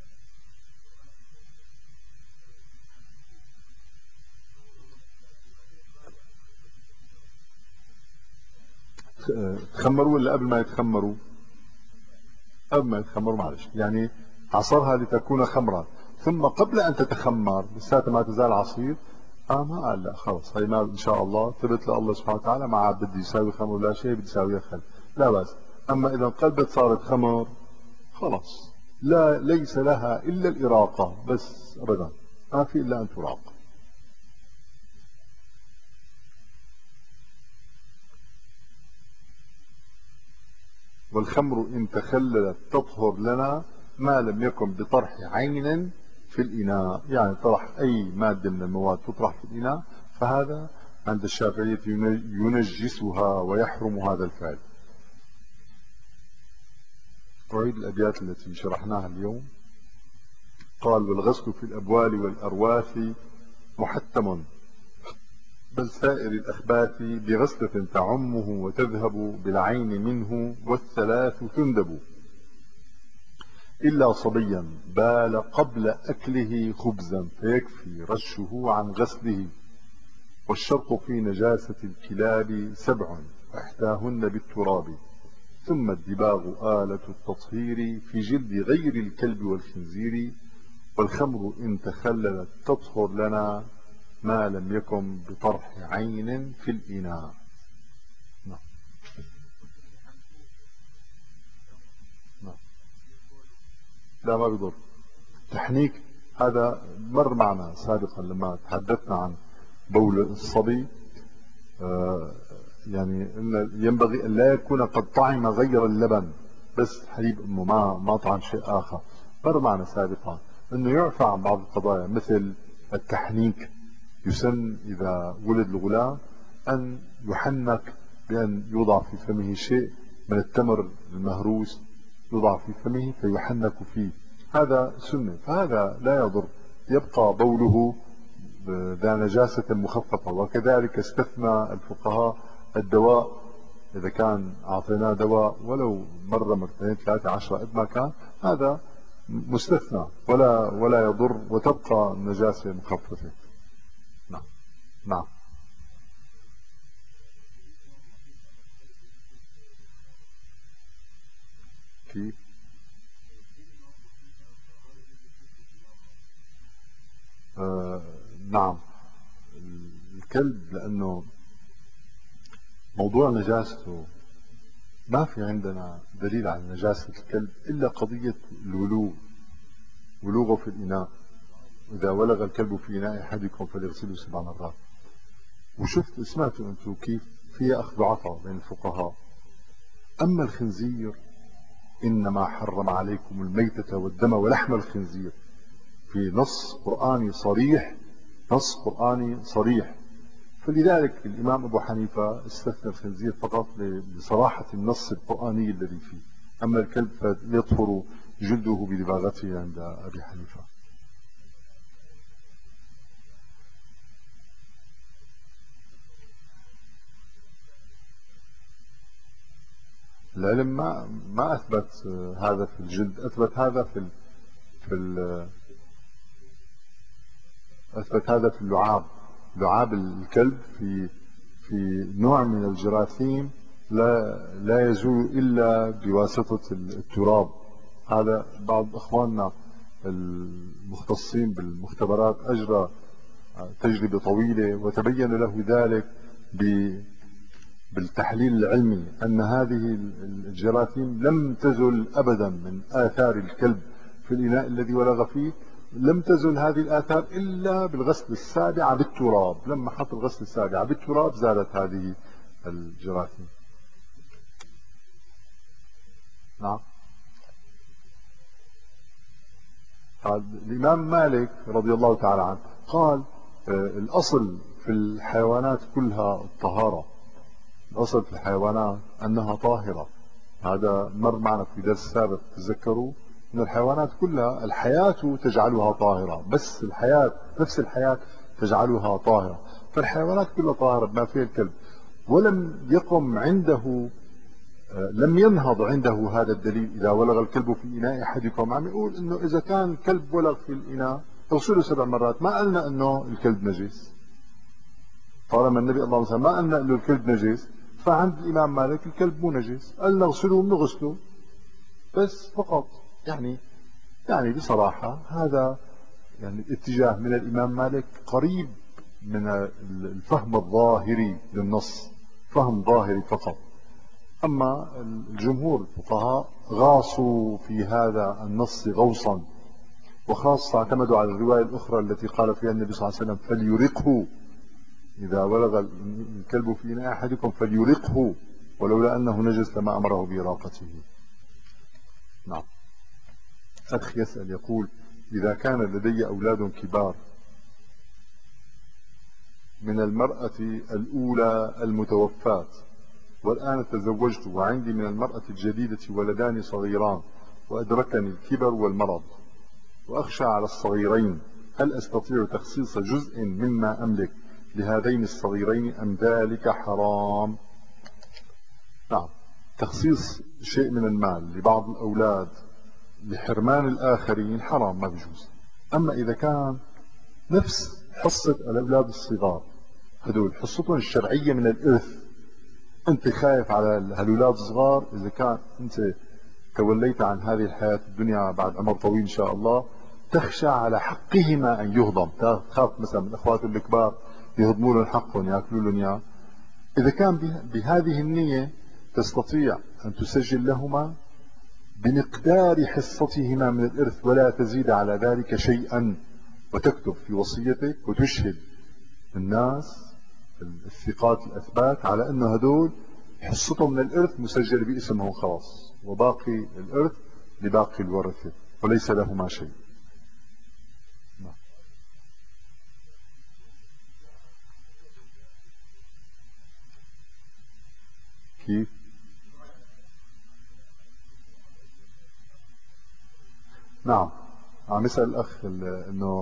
تخمروا ولا قبل ما يتخمروا؟ قبل ما يتخمروا، معلش، يعني عصرها لتكون خمرا، ثم قبل أن تتخمر لساتها ما تزال عصير. اه ما قال لا خلص، هي ما ان شاء الله ثبت لله سبحانه وتعالى، ما عاد بدي يساوي خمر ولا شيء، بدي يساويها خل، لا بأس. اما اذا انقلبت صارت خمر خلص، لا ليس لها الا الاراقه بس، ابدا ما في الا ان تراق. والخمر ان تخللت تطهر لنا ما لم يكن بطرح عين في الاناء، يعني طرح اي ماده من المواد تطرح في الاناء، فهذا عند الشافعيه ينجسها ويحرم هذا الفعل. أعيد الأبيات التي شرحناها اليوم. قال: والغسل في الأبوال والأرواث محتم، بل سائر الأخباث بغسلة تعمه وتذهب بالعين منه، والثلاث تندب، إلا صبيا بال قبل أكله خبزا فيكفي رشه عن غسله، والشرط في نجاسة الكلاب سبع إحداهن بالتراب، ثم الدباغ آلة التطهير في جلد غير الكلب والخنزير، والخمر إن تخللت تطهر لنا ما لم يكن بطرح عين في الإناء. نعم. نعم. لا ما بيضر. تحنيك هذا مر معنا سابقا لما تحدثنا عن بول الصبي، آه يعني إن ينبغي أن لا يكون قد طعم غير اللبن، بس حليب أمه، ما ما طعم شيء آخر. مر معنا سابقا أنه يعفى عن بعض القضايا مثل التحنيك. يسن إذا ولد الغلام أن يحنك بأن يوضع في فمه شيء من التمر المهروس، يوضع في فمه فيحنك فيه، هذا سنة، فهذا لا يضر، يبقى بوله ذا نجاسة مخففة. وكذلك استثنى الفقهاء الدواء، إذا كان أعطيناه دواء ولو مرة مرتين ثلاثة عشرة قد ما كان، هذا مستثنى ولا ولا يضر، وتبقى النجاسة مخففة. نعم. نعم. كيف؟ آه نعم. الكلب لأنه موضوع نجاسته ما في عندنا دليل على نجاسة الكلب إلا قضية الولوغ، ولوغه في الإناء، إذا ولغ الكلب في إناء أحدكم فليغسله سبع مرات. وشفت سمعتوا أنتم كيف فيها أخذ وعطاء بين الفقهاء. أما الخنزير إنما حرم عليكم الميتة والدم ولحم الخنزير، في نص قرآني صريح، نص قرآني صريح. فلذلك الإمام أبو حنيفة استثنى الخنزير فقط لصراحة النص القرآني الذي فيه، أما الكلب فيطهر جلده بدباغته عند أبي حنيفة. العلم ما ما أثبت هذا في الجلد، أثبت هذا في ال في ال أثبت هذا في اللعاب. لعاب الكلب في في نوع من الجراثيم لا لا يزول إلا بواسطة التراب. هذا بعض إخواننا المختصين بالمختبرات أجرى تجربة طويلة وتبين له ذلك بالتحليل العلمي أن هذه الجراثيم لم تزل أبدا من آثار الكلب في الإناء الذي ولغ فيه، لم تزل هذه الآثار إلا بالغسل السابع بالتراب، لما حط الغسل السابع بالتراب زالت هذه الجراثيم. نعم. قال الإمام مالك رضي الله تعالى عنه قال آه، الأصل في الحيوانات كلها الطهارة. الأصل في الحيوانات أنها طاهرة. هذا مر معنا في درس سابق، تذكروا أن الحيوانات كلها الحياة تجعلها طاهرة، بس الحياة نفس الحياة تجعلها طاهرة. فالحيوانات كلها طاهرة بما فيها الكلب. ولم يقم عنده آه، لم ينهض عنده هذا الدليل إذا ولغ الكلب في إناء أحدكم، عم يقول إنه إذا كان كلب ولغ في الإناء اغسله سبع مرات. ما قلنا إنه الكلب نجس، طالما النبي الله عليه وسلم ما قلنا إنه الكلب نجس، فعند الإمام مالك الكلب مو نجس، قال نغسله بنغسله بس فقط. يعني يعني بصراحة هذا يعني الاتجاه من الإمام مالك قريب من الفهم الظاهري للنص، فهم ظاهري فقط. أما الجمهور الفقهاء غاصوا في هذا النص غوصا، وخاصة اعتمدوا على الرواية الأخرى التي قال فيها النبي صلى الله عليه وسلم فليرقه، إذا ولغ الكلب في إناء أحدكم فليرقه، ولولا أنه نجس لما أمره بإراقته. نعم. أخ يسأل يقول إذا كان لدي أولاد كبار من المرأة الأولى المتوفاة، والآن تزوجت وعندي من المرأة الجديدة ولدان صغيران، وأدركني الكبر والمرض وأخشى على الصغيرين، هل أستطيع تخصيص جزء مما أملك لهذين الصغيرين أم ذلك حرام؟ نعم، تخصيص شيء من المال لبعض الأولاد لحرمان الآخرين حرام، ما بيجوز. أما إذا كان نفس حصة الأولاد الصغار، هدول حصتهم الشرعية من الإرث، أنت خايف على هالأولاد الصغار، إذا كان أنت توليت عن هذه الحياة الدنيا بعد عمر طويل إن شاء الله، تخشى على حقهما أن يهضم، تخاف مثلا من أخوات الكبار يهضموا لهم حقهم يأكلوا لهم إياه. إذا كان بهذه النية تستطيع أن تسجل لهما بمقدار حصتهما من الإرث ولا تزيد على ذلك شيئا، وتكتب في وصيتك وتشهد الناس الثقات الأثبات على أنه هدول حصتهم من الإرث مسجل باسمهم خلاص، وباقي الإرث لباقي الورثة وليس لهما شيء. كيف؟ نعم، عم يسأل الأخ أنه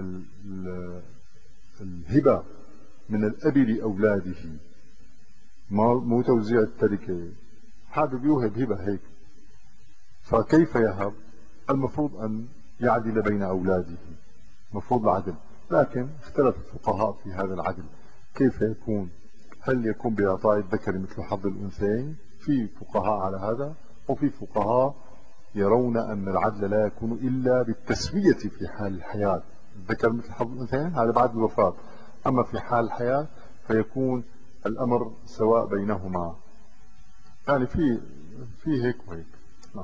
الهبة من الأب لأولاده، مو توزيع التركة، حابب يوهب هبة هيك، فكيف يهب؟ المفروض أن يعدل بين أولاده، مفروض العدل، لكن اختلف الفقهاء في هذا العدل كيف يكون. هل يكون بإعطاء الذكر مثل حظ الأنثيين؟ في فقهاء على هذا، وفي فقهاء يرون أن العدل لا يكون إلا بالتسوية في حال الحياة، الذكر مثل حظ الأنثيين هذا بعد الوفاة، أما في حال الحياة فيكون الأمر سواء بينهما. يعني في في هيك وهيك. نعم.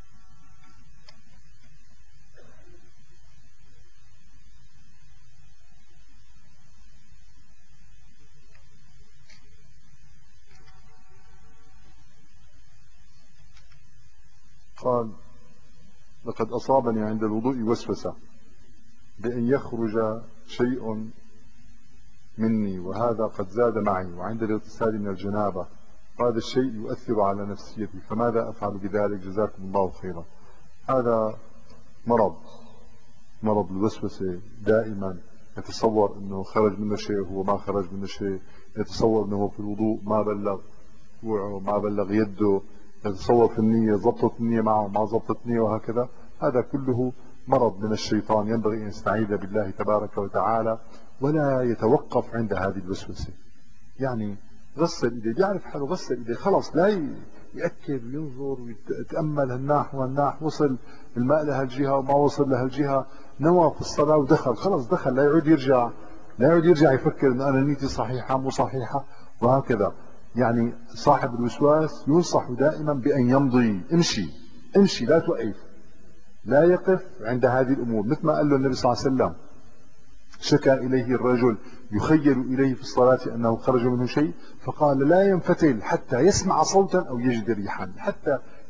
قال لقد أصابني عند الوضوء وسوسة بأن يخرج شيء مني، وهذا قد زاد معي، وعند الاغتسال من الجنابة، وهذا الشيء يؤثر على نفسيتي، فماذا أفعل بذلك؟ جزاكم الله خيرا. هذا مرض، مرض الوسوسة، دائما يتصور أنه خرج منه شيء وهو ما خرج منه شيء، يتصور أنه في الوضوء ما بلغ كوعه ما بلغ يده، يتصور في النية ضبطت النية معه ما ضبطت النية، وهكذا. هذا كله مرض من الشيطان، ينبغي أن يستعيذ بالله تبارك وتعالى ولا يتوقف عند هذه الوسوسة. يعني غسل ايديه، بيعرف حاله غسل ايديه خلاص، لا يأكد وينظر ويتأمل هالناح والناح، وصل الماء لهالجهة وما وصل لهالجهة، نوى في الصلاة ودخل، خلاص دخل، لا يعود يرجع، لا يعود يرجع يفكر انه انا نيتي صحيحة مو صحيحة وهكذا. يعني صاحب الوسواس ينصح دائما بأن يمضي، امشي امشي لا توقف، لا يقف عند هذه الأمور، مثل ما قال له النبي صلى الله عليه وسلم، شكى إليه الرجل يخيل إليه في الصلاة أنه خرج منه شيء، فقال لا ينفتل حتى يسمع صوتا أو يجد ريحا، حتى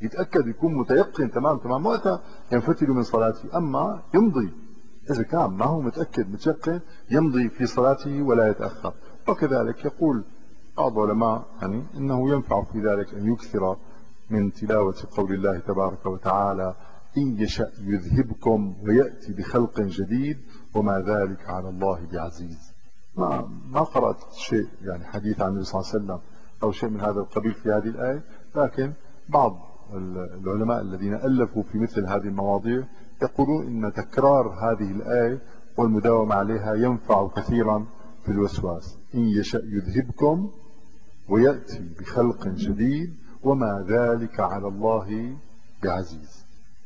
يتأكد، يكون متيقن تمام تمام وقتها ينفتل من صلاته. أما يمضي إذا كان ما هو متأكد متيقن يمضي في صلاته ولا يتأخر. وكذلك يقول بعض العلماء يعني إنه ينفع في ذلك أن يكثر من تلاوة قول الله تبارك وتعالى: إن يشأ يذهبكم ويأتي بخلق جديد وما ذلك على الله بعزيز. ما ما قرأت شيء يعني حديث عن النبي صلى الله عليه وسلم أو شيء من هذا القبيل في هذه الآية، لكن بعض العلماء الذين ألفوا في مثل هذه المواضيع يقولون إن تكرار هذه الآية والمداومة عليها ينفع كثيرا في الوسواس. إن يشأ يذهبكم ويأتي بخلق جديد وما ذلك على الله بعزيز.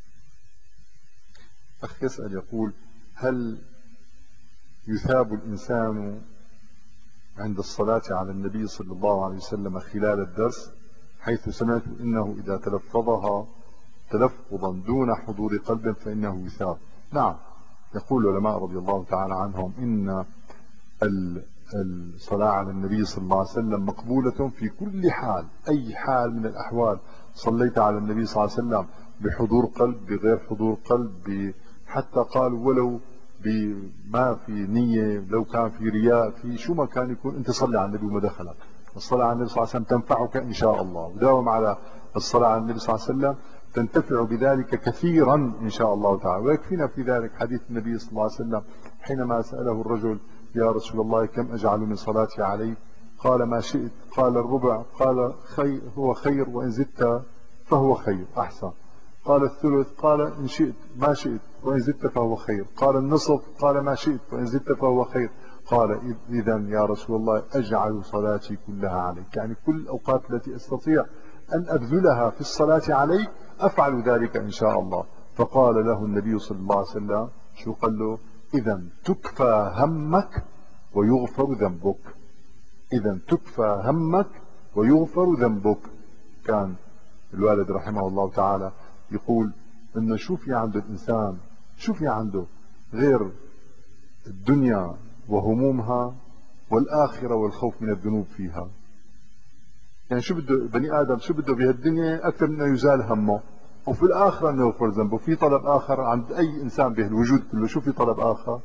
أخ يسأل يقول: هل يثاب الإنسان عند الصلاة على النبي صلى الله عليه وسلم خلال الدرس، حيث سمعت إنه إذا تلفظها تلفظا دون حضور قلب فإنه يثاب؟ نعم، يقول العلماء رضي الله تعالى عنهم إن الصلاة على النبي صلى الله عليه وسلم مقبولة في كل حال، أي حال من الأحوال صليت على النبي صلى الله عليه وسلم بحضور قلب بغير حضور قلب، حتى قالوا ولو بما في نية، لو كان في رياء، في شو ما كان يكون، انت صلي على النبي وما دخلك. الصلاة على النبي صلى الله عليه وسلم تنفعك إن شاء الله، وداوم على الصلاة على النبي صلى الله عليه وسلم تنتفع بذلك كثيرا إن شاء الله تعالى. ويكفينا في ذلك حديث النبي صلى الله عليه وسلم حينما سأله الرجل: يا رسول الله كم أجعل من صلاتي عليك؟ قال: ما شئت. قال: الربع. قال: خير، هو خير، وإن زدت فهو خير أحسن. قال: الثلث. قال: إن شئت ما شئت، وإن زدت فهو خير. قال: النصف. قال: ما شئت، وإن زدت فهو خير. قال: إذا يا رسول الله أجعل صلاتي كلها عليك، يعني كل الأوقات التي أستطيع أن أبذلها في الصلاة عليك أفعل ذلك إن شاء الله. فقال له النبي صلى الله عليه وسلم شو قال له؟ إذا تكفى همك ويغفر ذنبك. إذا تكفى همك ويغفر ذنبك. كان الوالد رحمه الله تعالى يقول إنه شو في عند الإنسان، شو في عنده غير الدنيا وهمومها والآخرة والخوف من الذنوب فيها؟ يعني شو بده بني آدم، شو بده بهالدنيا أكثر من أنه يزال همه، وفي الآخرة أنه يغفر ذنبه. في طلب آخر عند أي إنسان بهالوجود كله؟ شو في طلب آخر؟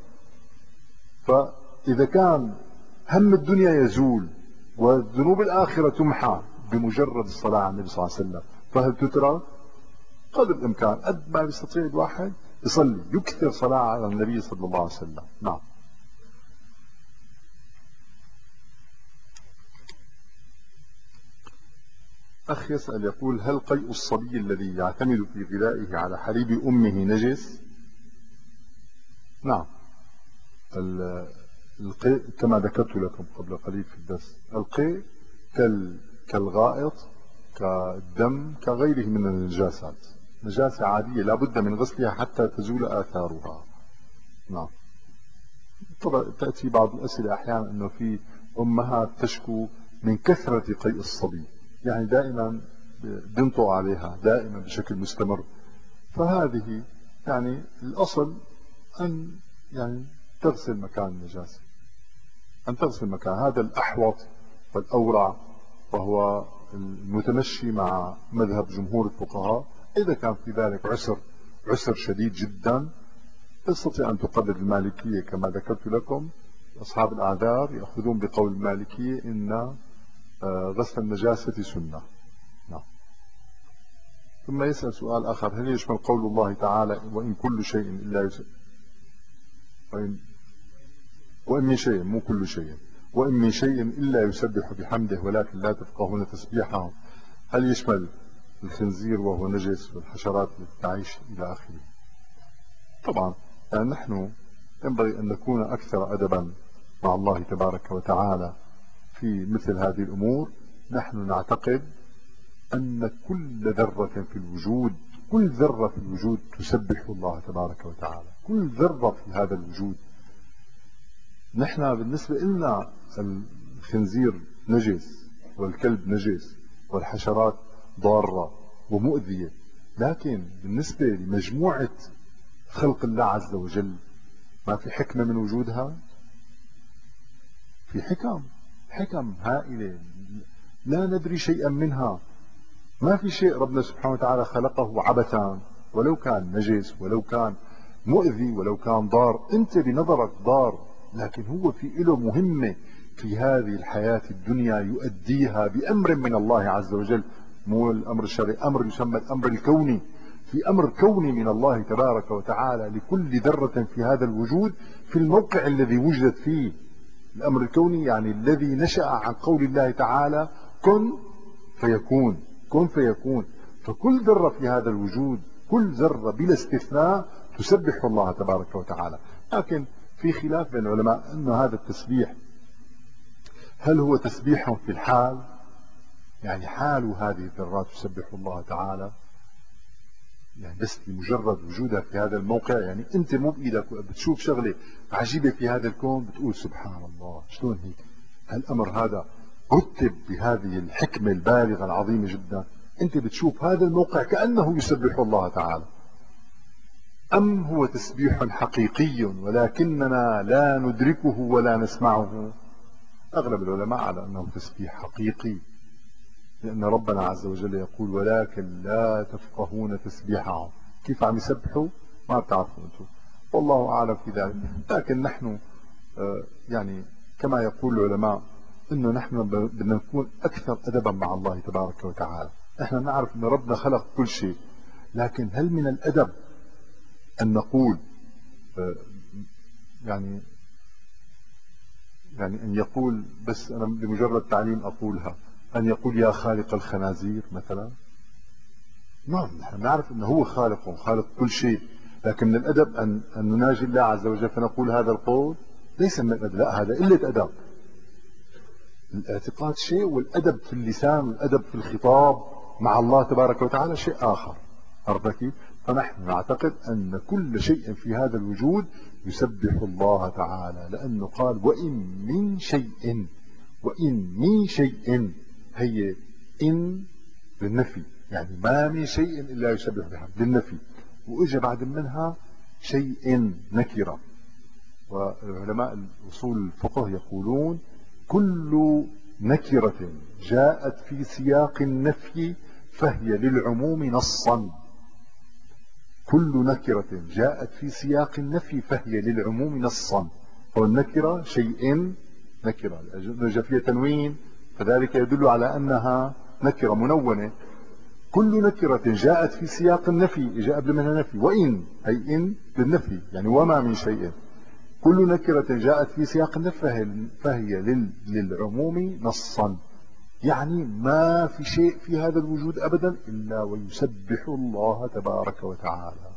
فإذا كان هم الدنيا يزول والذنوب الآخرة تمحى بمجرد الصلاة على النبي صلى الله عليه وسلم، فهل تترك؟ قدر الإمكان قد ما يستطيع الواحد يصلي، يكثر صلاة على النبي صلى الله عليه وسلم. نعم. أخ يسأل يقول: هل قيء الصبي الذي يعتمد في غذائه على حليب أمه نجس؟ نعم. القيء كما ذكرت لكم قبل قليل في الدرس، القيء كالغائط كالدم كغيره من النجاسات، نجاسة عادية لا بد من غسلها حتى تزول آثارها. نعم. طبعا تأتي بعض الأسئلة أحيانا أنه في أمهات تشكو من كثرة قيء الصبي، يعني دائما بينطق عليها دائما بشكل مستمر، فهذه يعني الأصل أن يعني تغسل مكان النجاسة، أن تغسل مكان، هذا الأحوط والأورع، وهو المتمشي مع مذهب جمهور الفقهاء. إذا كان في ذلك عسر عسر شديد جدا تستطيع أن تقلد المالكية كما ذكرت لكم. أصحاب الأعذار يأخذون بقول المالكية إن غسل النجاسة سنة. نعم. ثم يسأل سؤال آخر: هل يشمل قول الله تعالى: وإن كل شيء إلا يسبح، وإن, وإن من شيء، مو كل شيء، وإن من شيء إلا يسبح بحمده ولكن لا تفقهون تسبيحهم، هل يشمل الخنزير وهو نجس والحشرات التي تعيش إلى آخره؟ طبعا يعني نحن ينبغي أن نكون أكثر أدبا مع الله تبارك وتعالى في مثل هذه الأمور. نحن نعتقد أن كل ذرة في الوجود، كل ذرة في الوجود تسبح الله تبارك وتعالى، كل ذرة في هذا الوجود. نحن بالنسبة لنا الخنزير نجس والكلب نجس والحشرات ضارة ومؤذية، لكن بالنسبة لمجموعة خلق الله عز وجل ما في حكمة من وجودها؟ في حكم، حكم هائلة لا ندري شيئا منها. ما في شيء ربنا سبحانه وتعالى خلقه عبثا، ولو كان نجس، ولو كان مؤذي، ولو كان ضار. انت بنظرك ضار، لكن هو في له مهمة في هذه الحياة الدنيا يؤديها بأمر من الله عز وجل. مو الأمر الشرعي، أمر يسمى الأمر الكوني. في أمر كوني من الله تبارك وتعالى لكل ذرة في هذا الوجود في الموقع الذي وجدت فيه. الأمر الكوني يعني الذي نشأ عن قول الله تعالى كن فيكون، كن فيكون. فكل ذرة في هذا الوجود، كل ذرة بلا استثناء تسبح الله تبارك وتعالى. لكن في خلاف بين العلماء أن هذا التسبيح هل هو تسبيح في الحال، يعني حال هذه الذرات تسبح الله تعالى، يعني بس بمجرد وجودها في هذا الموقع. يعني انت مو بايدك بتشوف شغله عجيبه في هذا الكون بتقول سبحان الله شلون هيك. هالامر هذا رتب بهذه الحكمه البالغه العظيمه جدا. انت بتشوف هذا الموقع كانه يسبح الله تعالى. ام هو تسبيح حقيقي ولكننا لا ندركه ولا نسمعه؟ اغلب العلماء على انه تسبيح حقيقي، لأن ربنا عز وجل يقول ولكن لا تفقهون تسبيحهم. كيف عم يسبحوا ما بتعرفوا أنتم، والله أعلم في ذلك. لكن نحن آه، يعني كما يقول العلماء أنه نحن بدنا نكون أكثر أدبا مع الله تبارك وتعالى. نحن نعرف أن ربنا خلق كل شيء، لكن هل من الأدب أن نقول آه، يعني يعني أن يقول بس أنا لمجرد تعليم أقولها، أن يقول يا خالق الخنازير مثلا؟ نعم، نحن نعرف أنه هو خالق وخالق كل شيء، لكن من الأدب أن, أن نناجي الله عز وجل فنقول هذا القول؟ ليس من الأدب، لا هذا قلة أدب. الاعتقاد شيء، والأدب في اللسان والأدب في الخطاب مع الله تبارك وتعالى شيء آخر. عرفت كيف؟ فنحن نعتقد أن كل شيء في هذا الوجود يسبح الله تعالى، لأنه قال وإن من شيء، وإن من شيء هي إن للنفي، يعني ما من شيء إلا يسبح بحمده للنفي، وإجا بعد منها شيء نكرة. وعلماء الأصول الفقه يقولون كل نكرة جاءت في سياق النفي فهي للعموم نصا. كل نكرة جاءت في سياق النفي فهي للعموم نصا. والنكرة شيء نكرة جاء فيها تنوين فذلك يدل على أنها نكرة منونة. كل نكرة جاءت في سياق النفي جاء قبل منها نفي، وإن أي إن للنفي يعني وما من شيء. كل نكرة جاءت في سياق النفي فهي للعموم نصا، يعني ما في شيء في هذا الوجود أبدا إلا ويسبح الله تبارك وتعالى.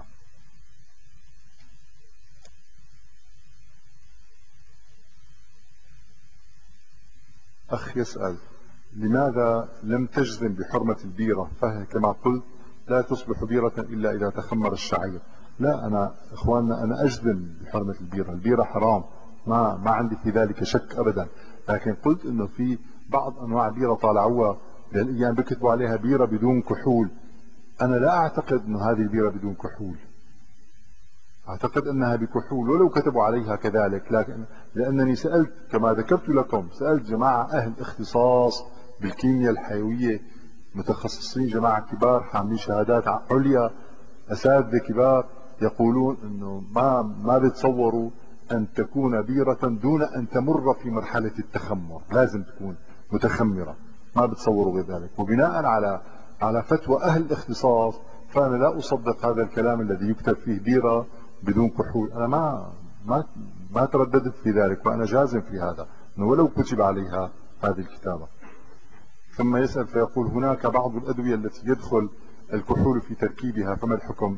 أخ يسأل لماذا لم تجزم بحرمة البيرة، فهي كما قلت لا تصبح بيرة إلا إذا تخمر الشعير. لا أنا إخواننا أنا أجزم بحرمة البيرة، البيرة حرام، ما ما عندي في ذلك شك أبدا. لكن قلت إنه في بعض أنواع بيرة طالعوها بهالأيام بكتبوا عليها بيرة بدون كحول. أنا لا أعتقد إنه هذه البيرة بدون كحول، أعتقد أنها بكحول ولو كتبوا عليها كذلك. لكن لأنني سألت كما ذكرت لكم، سألت جماعة أهل اختصاص بالكيمياء الحيوية، متخصصين، جماعة كبار حاملين شهادات عليا، أساتذة كبار، يقولون أنه ما ما بيتصوروا أن تكون بيرة دون أن تمر في مرحلة التخمر، لازم تكون متخمرة، ما بتصوروا غير ذلك. وبناء على على فتوى أهل الاختصاص فأنا لا أصدق هذا الكلام الذي يكتب فيه بيرة بدون كحول. أنا ما ما ما ترددت في ذلك، وأنا جازم في هذا أنه ولو كتب عليها هذه الكتابة. ثم يسأل فيقول هناك بعض الأدوية التي يدخل الكحول في تركيبها فما الحكم؟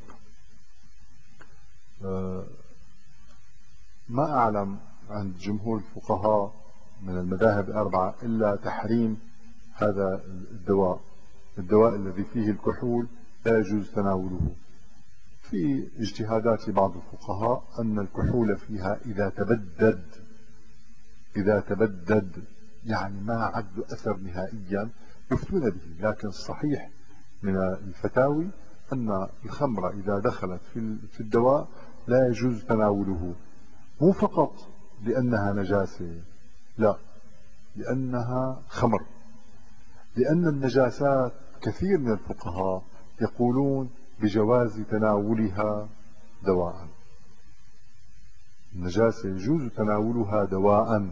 أه ما أعلم عند جمهور الفقهاء من المذاهب الأربعة إلا تحريم هذا الدواء. الدواء الذي فيه الكحول لا يجوز تناوله. في اجتهادات لبعض الفقهاء أن الكحول فيها إذا تبدد إذا تبدد يعني ما عد أثر نهائيا يفتون به، لكن الصحيح من الفتاوي أن الخمر إذا دخلت في الدواء لا يجوز تناوله، مو فقط لأنها نجاسة، لا، لأنها خمر. لأن النجاسات كثير من الفقهاء يقولون بجواز تناولها دواء. النجاسة يجوز تناولها دواء.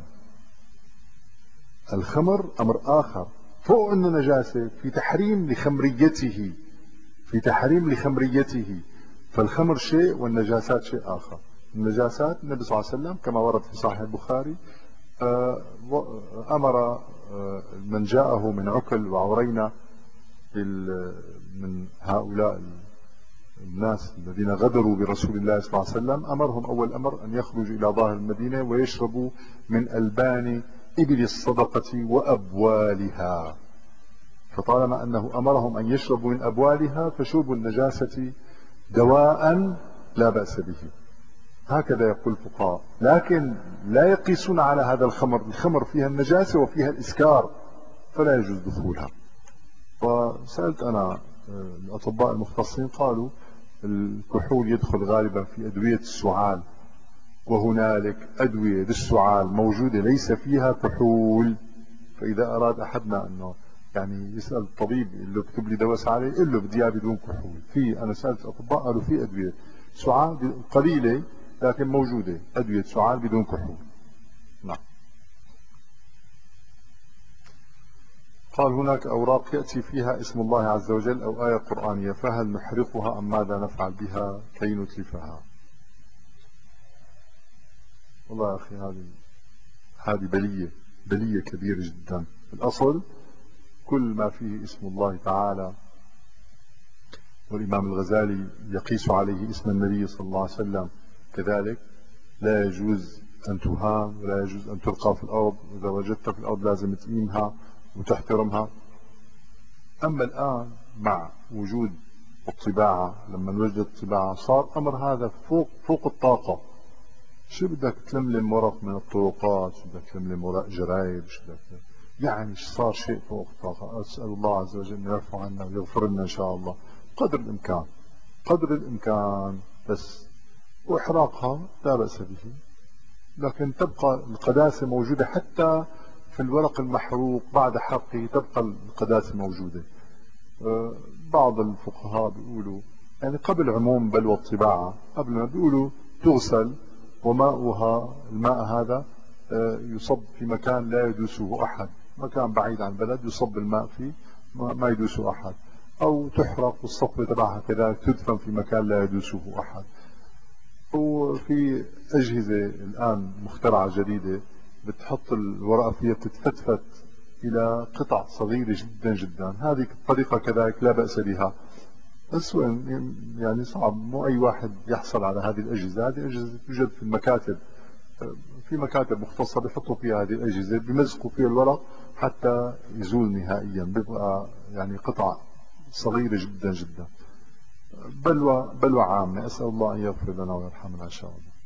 الخمر أمر آخر، فوق أنه نجاسة في تحريم لخمريته، في تحريم لخمريته. فالخمر شيء والنجاسات شيء آخر. النجاسات النبي صلى الله عليه وسلم كما ورد في صحيح البخاري أمر من جاءه من عكل وعورينا من هؤلاء الناس الذين غدروا برسول الله صلى الله عليه وسلم، أمرهم أول أمر أن يخرجوا إلى ظاهر المدينة ويشربوا من ألبان إبل الصدقة وأبوالها. فطالما أنه أمرهم أن يشربوا من أبوالها فشرب النجاسة دواء لا بأس به، هكذا يقول الفقهاء. لكن لا يقيسون على هذا الخمر، الخمر فيها النجاسة وفيها الإسكار فلا يجوز دخولها. فسألت أنا الأطباء المختصين قالوا الكحول يدخل غالبا في أدوية السعال، وهنالك أدوية للسعال موجودة ليس فيها كحول. فإذا أراد أحدنا أنه يعني يسأل الطبيب يقول له اكتب لي دواء سعالي، يقول له بدي اياه بدون كحول. في أنا سألت أطباء قالوا في أدوية سعال قليلة لكن موجودة أدوية سعال بدون كحول. نعم. قال هناك أوراق يأتي فيها اسم الله عز وجل أو آية قرآنية، فهل نحرقها أم ماذا نفعل بها كي نتلفها؟ والله يا أخي هذه هذه بلية بلية كبيرة جدا. الأصل كل ما فيه اسم الله تعالى، والإمام الغزالي يقيس عليه اسم النبي صلى الله عليه وسلم كذلك، لا يجوز أن تهان ولا يجوز أن تلقى في الأرض، وإذا وجدت في الأرض لازم تقيمها وتحترمها. أما الآن مع وجود الطباعة، لما وجدت الطباعة صار أمر هذا فوق فوق الطاقة. شو بدك تلملم ورق من الطرقات، شو بدك تلملم ورق جرايد، شو بدك يعني صار شيء فوق الطاقة. أسأل الله عز وجل أن يرفع عنا ويغفر لنا إن شاء الله قدر الإمكان، قدر الإمكان بس. وإحراقها لا بأس به، لكن تبقى القداسة موجودة حتى في الورق المحروق بعد حرقه، تبقى القداسة موجودة. بعض الفقهاء بيقولوا يعني قبل عموم بلوى الطباعة قبل ما بيقولوا تغسل وماؤها، الماء هذا يصب في مكان لا يدوسه أحد، مكان بعيد عن البلد يصب الماء فيه ما يدوسه أحد، أو تحرق والصفة تبعها كذلك تدفن في مكان لا يدوسه أحد. وفي أجهزة الآن مخترعة جديدة بتحط الورقة فيها بتتفتفت إلى قطع صغيرة جدا جدا، هذه الطريقة كذلك لا بأس بها. بس يعني صعب مو أي واحد يحصل على هذه الأجهزة. هذه الأجهزة توجد في المكاتب، في مكاتب مختصة بيحطوا فيها هذه الأجهزة، بيمزقوا فيها الورق حتى يزول نهائيا، بيبقى يعني قطع صغيرة جدا جدا. بلوى بلوى عامة، أسأل الله أن يغفر لنا ويرحمنا إن شاء الله.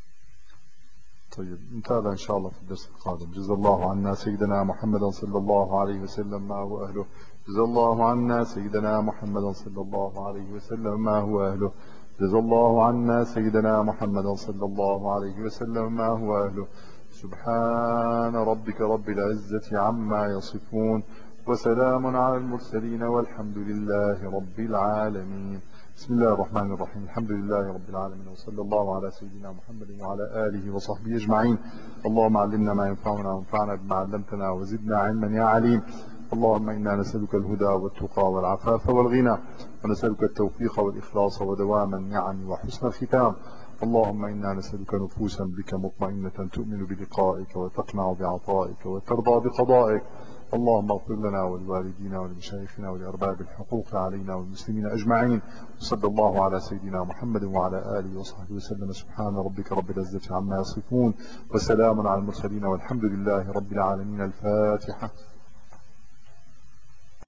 طيب نتابع إن شاء الله في الدرس القادم. جزا الله عنا سيدنا محمد صلى الله عليه وسلم ما هو أهله. جزا الله عنا سيدنا محمد صلى الله عليه وسلم ما هو أهله. جزا الله عنا سيدنا محمد صلى الله عليه وسلم ما هو أهله. سبحان ربك رب العزة عما يصفون، وسلام على المرسلين، والحمد لله رب العالمين. بسم الله الرحمن الرحيم. الحمد لله رب العالمين، وصلى الله على سيدنا محمد وعلى آله وصحبه أجمعين. اللهم علمنا ما ينفعنا وانفعنا بما علمتنا وزدنا علما يا عليم. اللهم إنا نسألك الهدى والتقى والعفاف والغنى، ونسألك التوفيق والإخلاص ودوام النعم وحسن الختام. اللهم إنا نسألك نفوسا بك مطمئنة تؤمن بلقائك وتقنع بعطائك وترضى بقضائك. اللهم اغفر لنا ولوالدينا ولمشايخنا ولأرباب الحقوق علينا والمسلمين أجمعين. صلى الله على سيدنا محمد وعلى آله وصحبه وسلم. سبحان ربك رب العزة عما يصفون، وسلام على المرسلين، والحمد لله رب العالمين. الفاتحة.